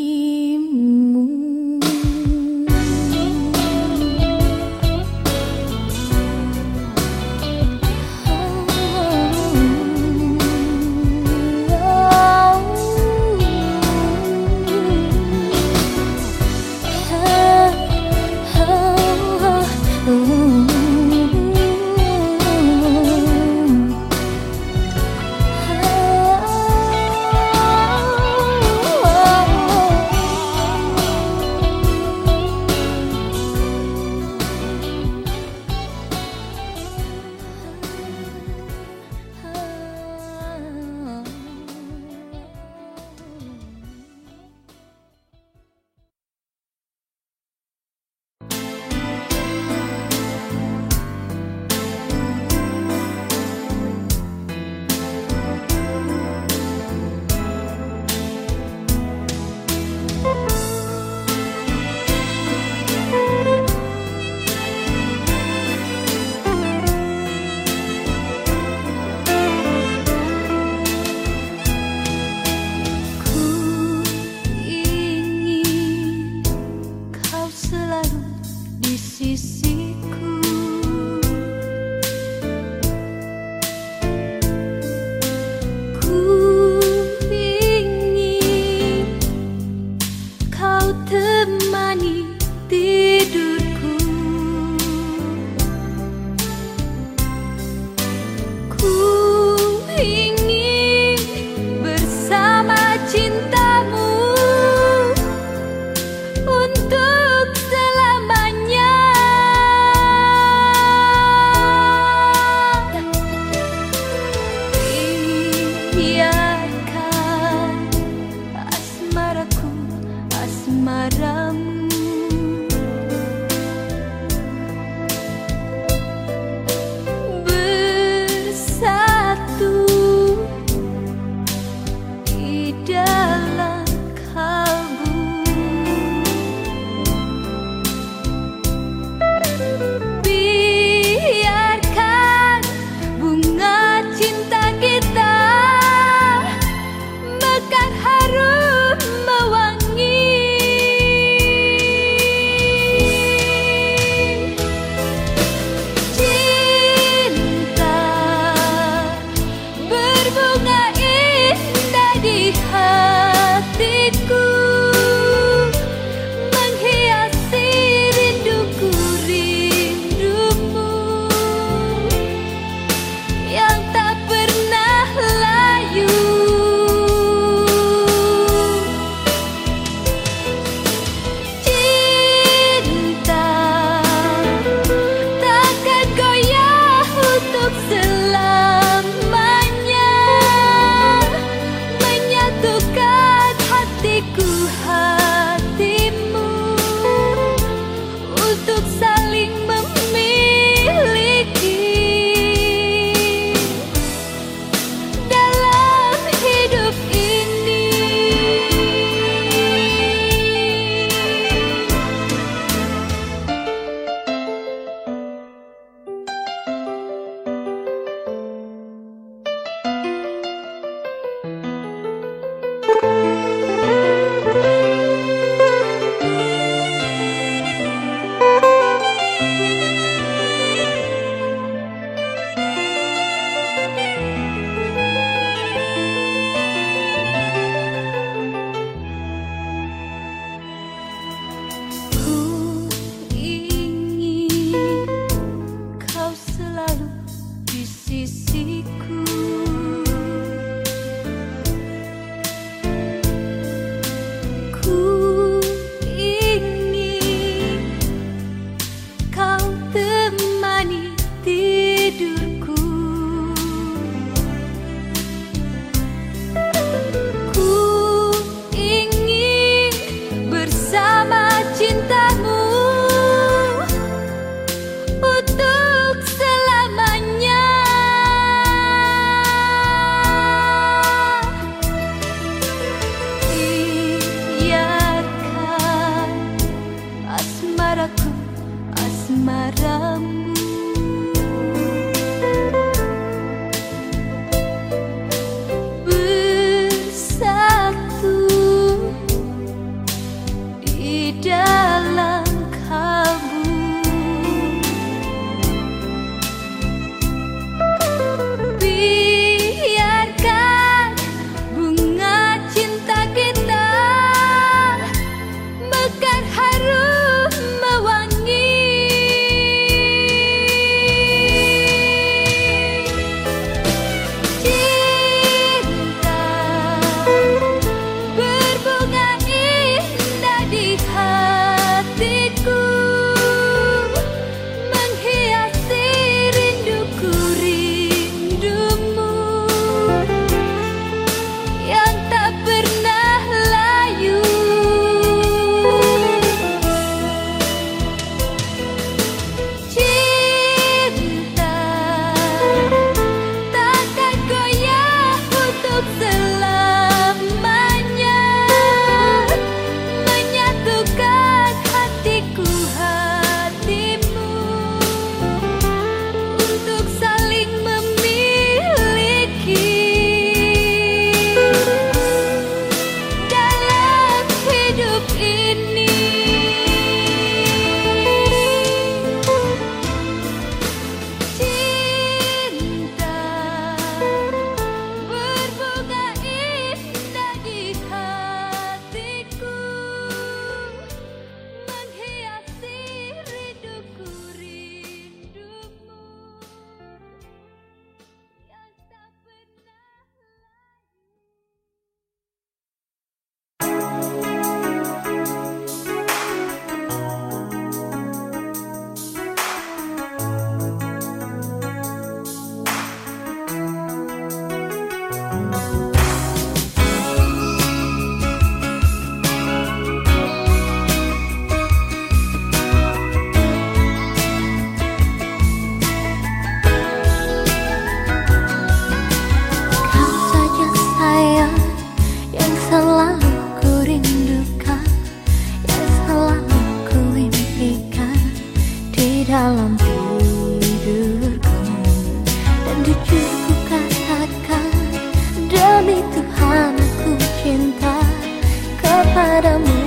dalam tidurku. Dan jujur ku katakan, demi Tuhan ku cinta kepadamu.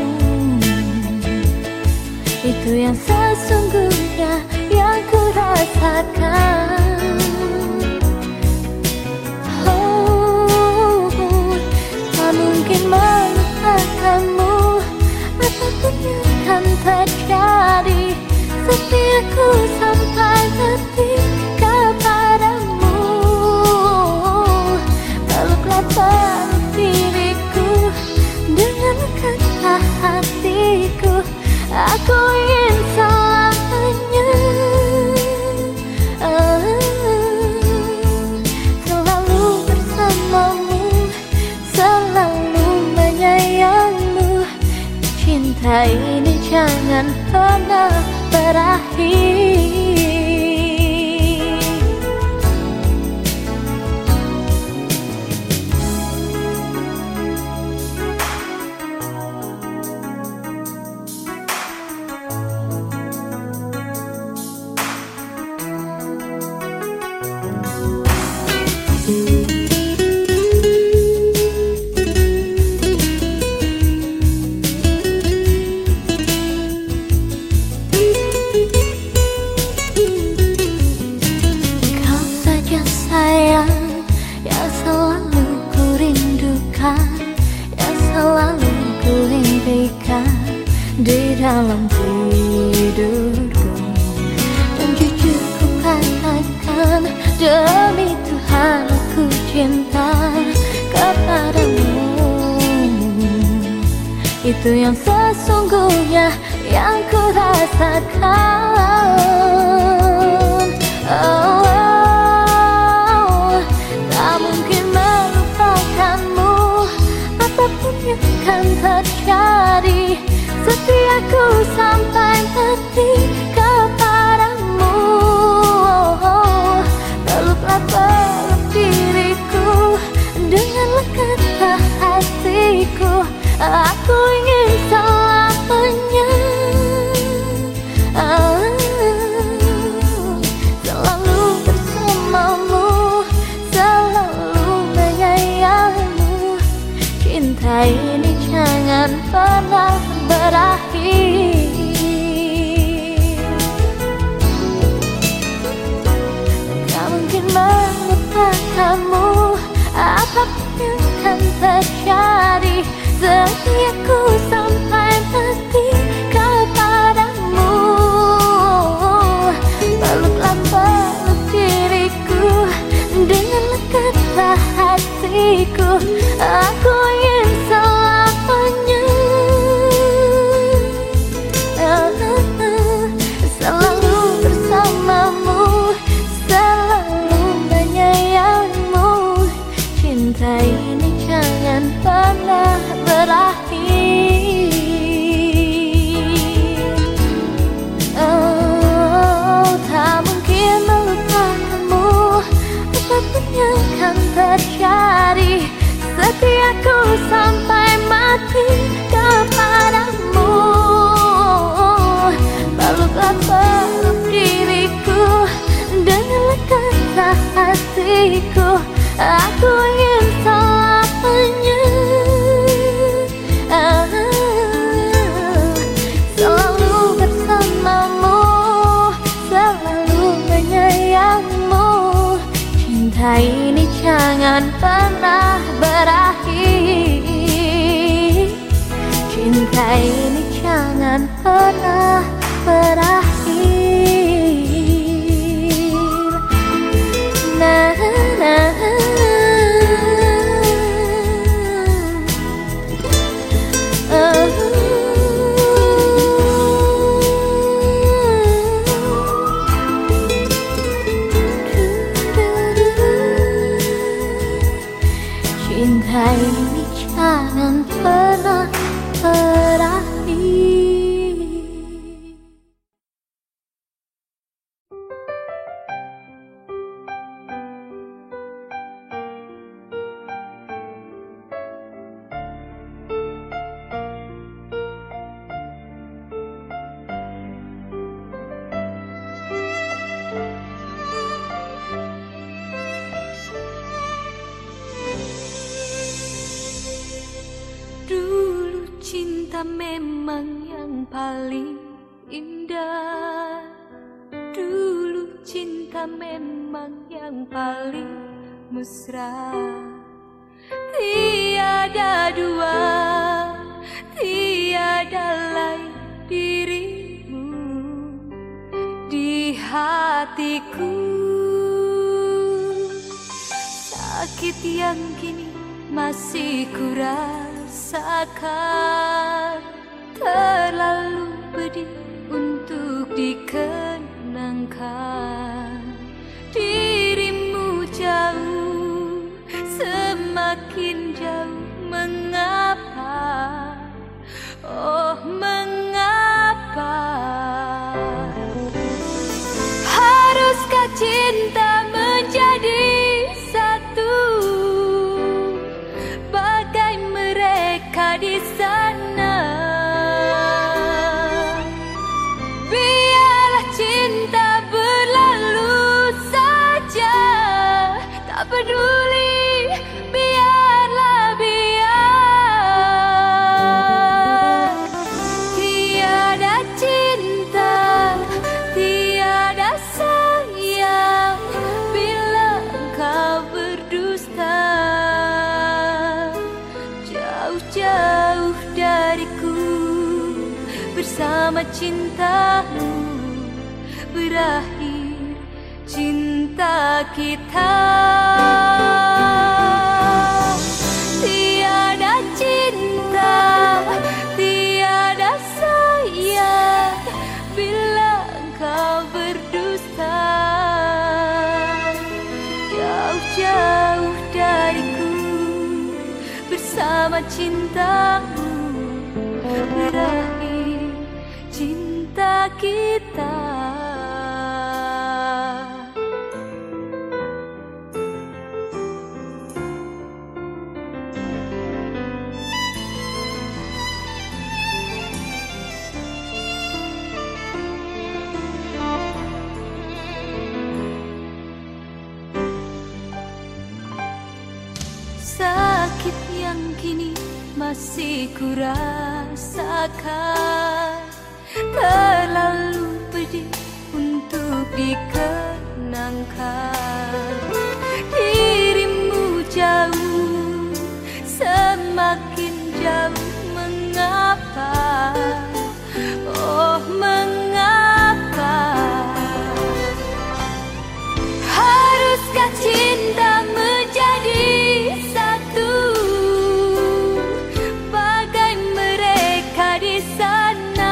Itu yang sesungguhnya yang ku rasakan. Oh, tak mungkin melupakanmu, apapun yang akan terjadi. Setiaku sampai mati kepadamu. Peluklah peluk diriku dengan lekatlah hatiku. Aku ingin selamanya selalu bersamamu, selalu menyayangmu. Cinta ini jangan pernah berakhir. Yang selalu ku rindukan, yang selalu ku impikan di dalam tidurku. Dan jujur ku katakan, demi Tuhan ku cinta kepadamu. Itu yang sesungguhnya yang ku rasakan. Oh, akan terjadi. Setiaku sampai mati kepadamu. Peluklah peluk diriku dengan lekatlah hatiku. Aku ingin selamanya selalu bersamamu, selalu menyayangmu. Cinta ini jangan pernah berakhir. Tak mungkin melupakanmu, apapun yang akan terjadi. Setiaku sampai mati kepadamu. Peluklah peluk diriku dengan lekatlah hatiku. Aku ingin selamanya selalu bersamamu, selalu menyayangmu. Cinta ini jangan pernah berakhir. Oh, tak mungkin melupakanmu, apapun yang akan terjadi. Setiaku sampai mati kepadamu. Peluklah peluk diriku dengan lekatlah hatiku. Aku ingin selamanya selalu bersamamu, selalu menyayangmu. Cinta ini jangan pernah berakhir. Cinta ini jangan pernah berakhir. Nah, nah. Cinta ini jangan pernah berakhir. Cinta memang yang paling indah. Dulu cinta memang yang paling mesra. Tiada dua, tiada lain dirimu di hatiku. Sakit yang kini masih ku rasakan, terlalu pedih untuk dikenangkan. Dirimu jauh, semakin jauh, mengapa? Oh mengapa? Haruskah cinta menjadi satu, bagai mereka di sana? Biarlah cinta berlalu saja, tak peduli, biarlah biar. Tiada cinta, tiada sayang, bila engkau berdusta. Jauh-jauh dariku, bersama cintamu berakhir cinta kita. Tiada cinta, tiada sayang, bila engkau berdusta. Jauh-jauh dariku, bersama cintamu berakhir cinta kita. Sakit yang kini masih ku rasakan, terlalu pedih untuk dikenangkan. Dirimu jauh, semakin jauh, mengapa? Oh mengapa? Haruskah cinta menjadi satu, bagai mereka di sana?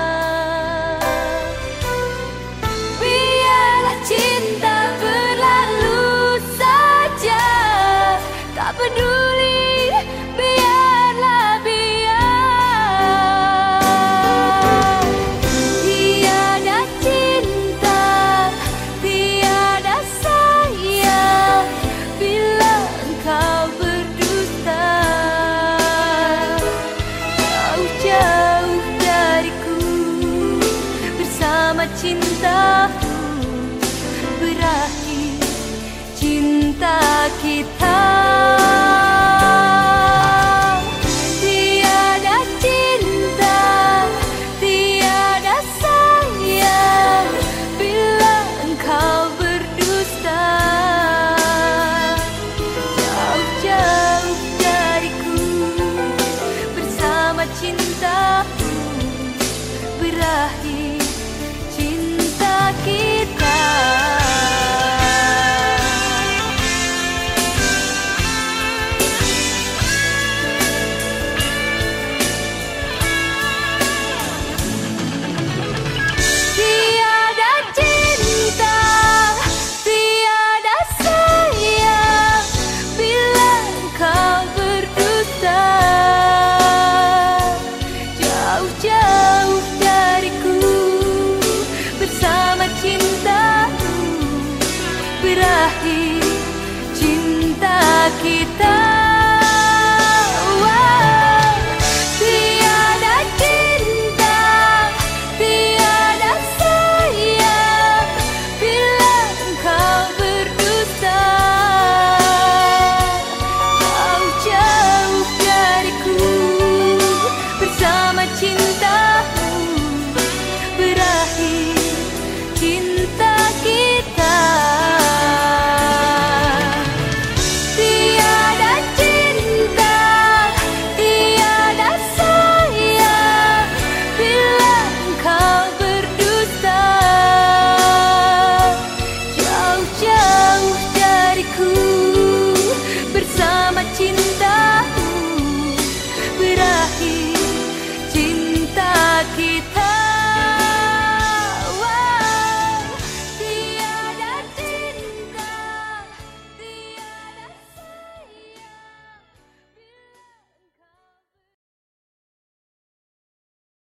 Biarlah cinta berlalu saja, tak peduli, biarlah biar. Tiada cinta, tiada sayang, bila engkau berdusta. Jauh-jauh dariku, bersama cintamu berakhir cinta kita. Tiada cinta, tiada sayang, bila engkau berdusta. Jauh-jauh dariku, bersama cintamu berakhir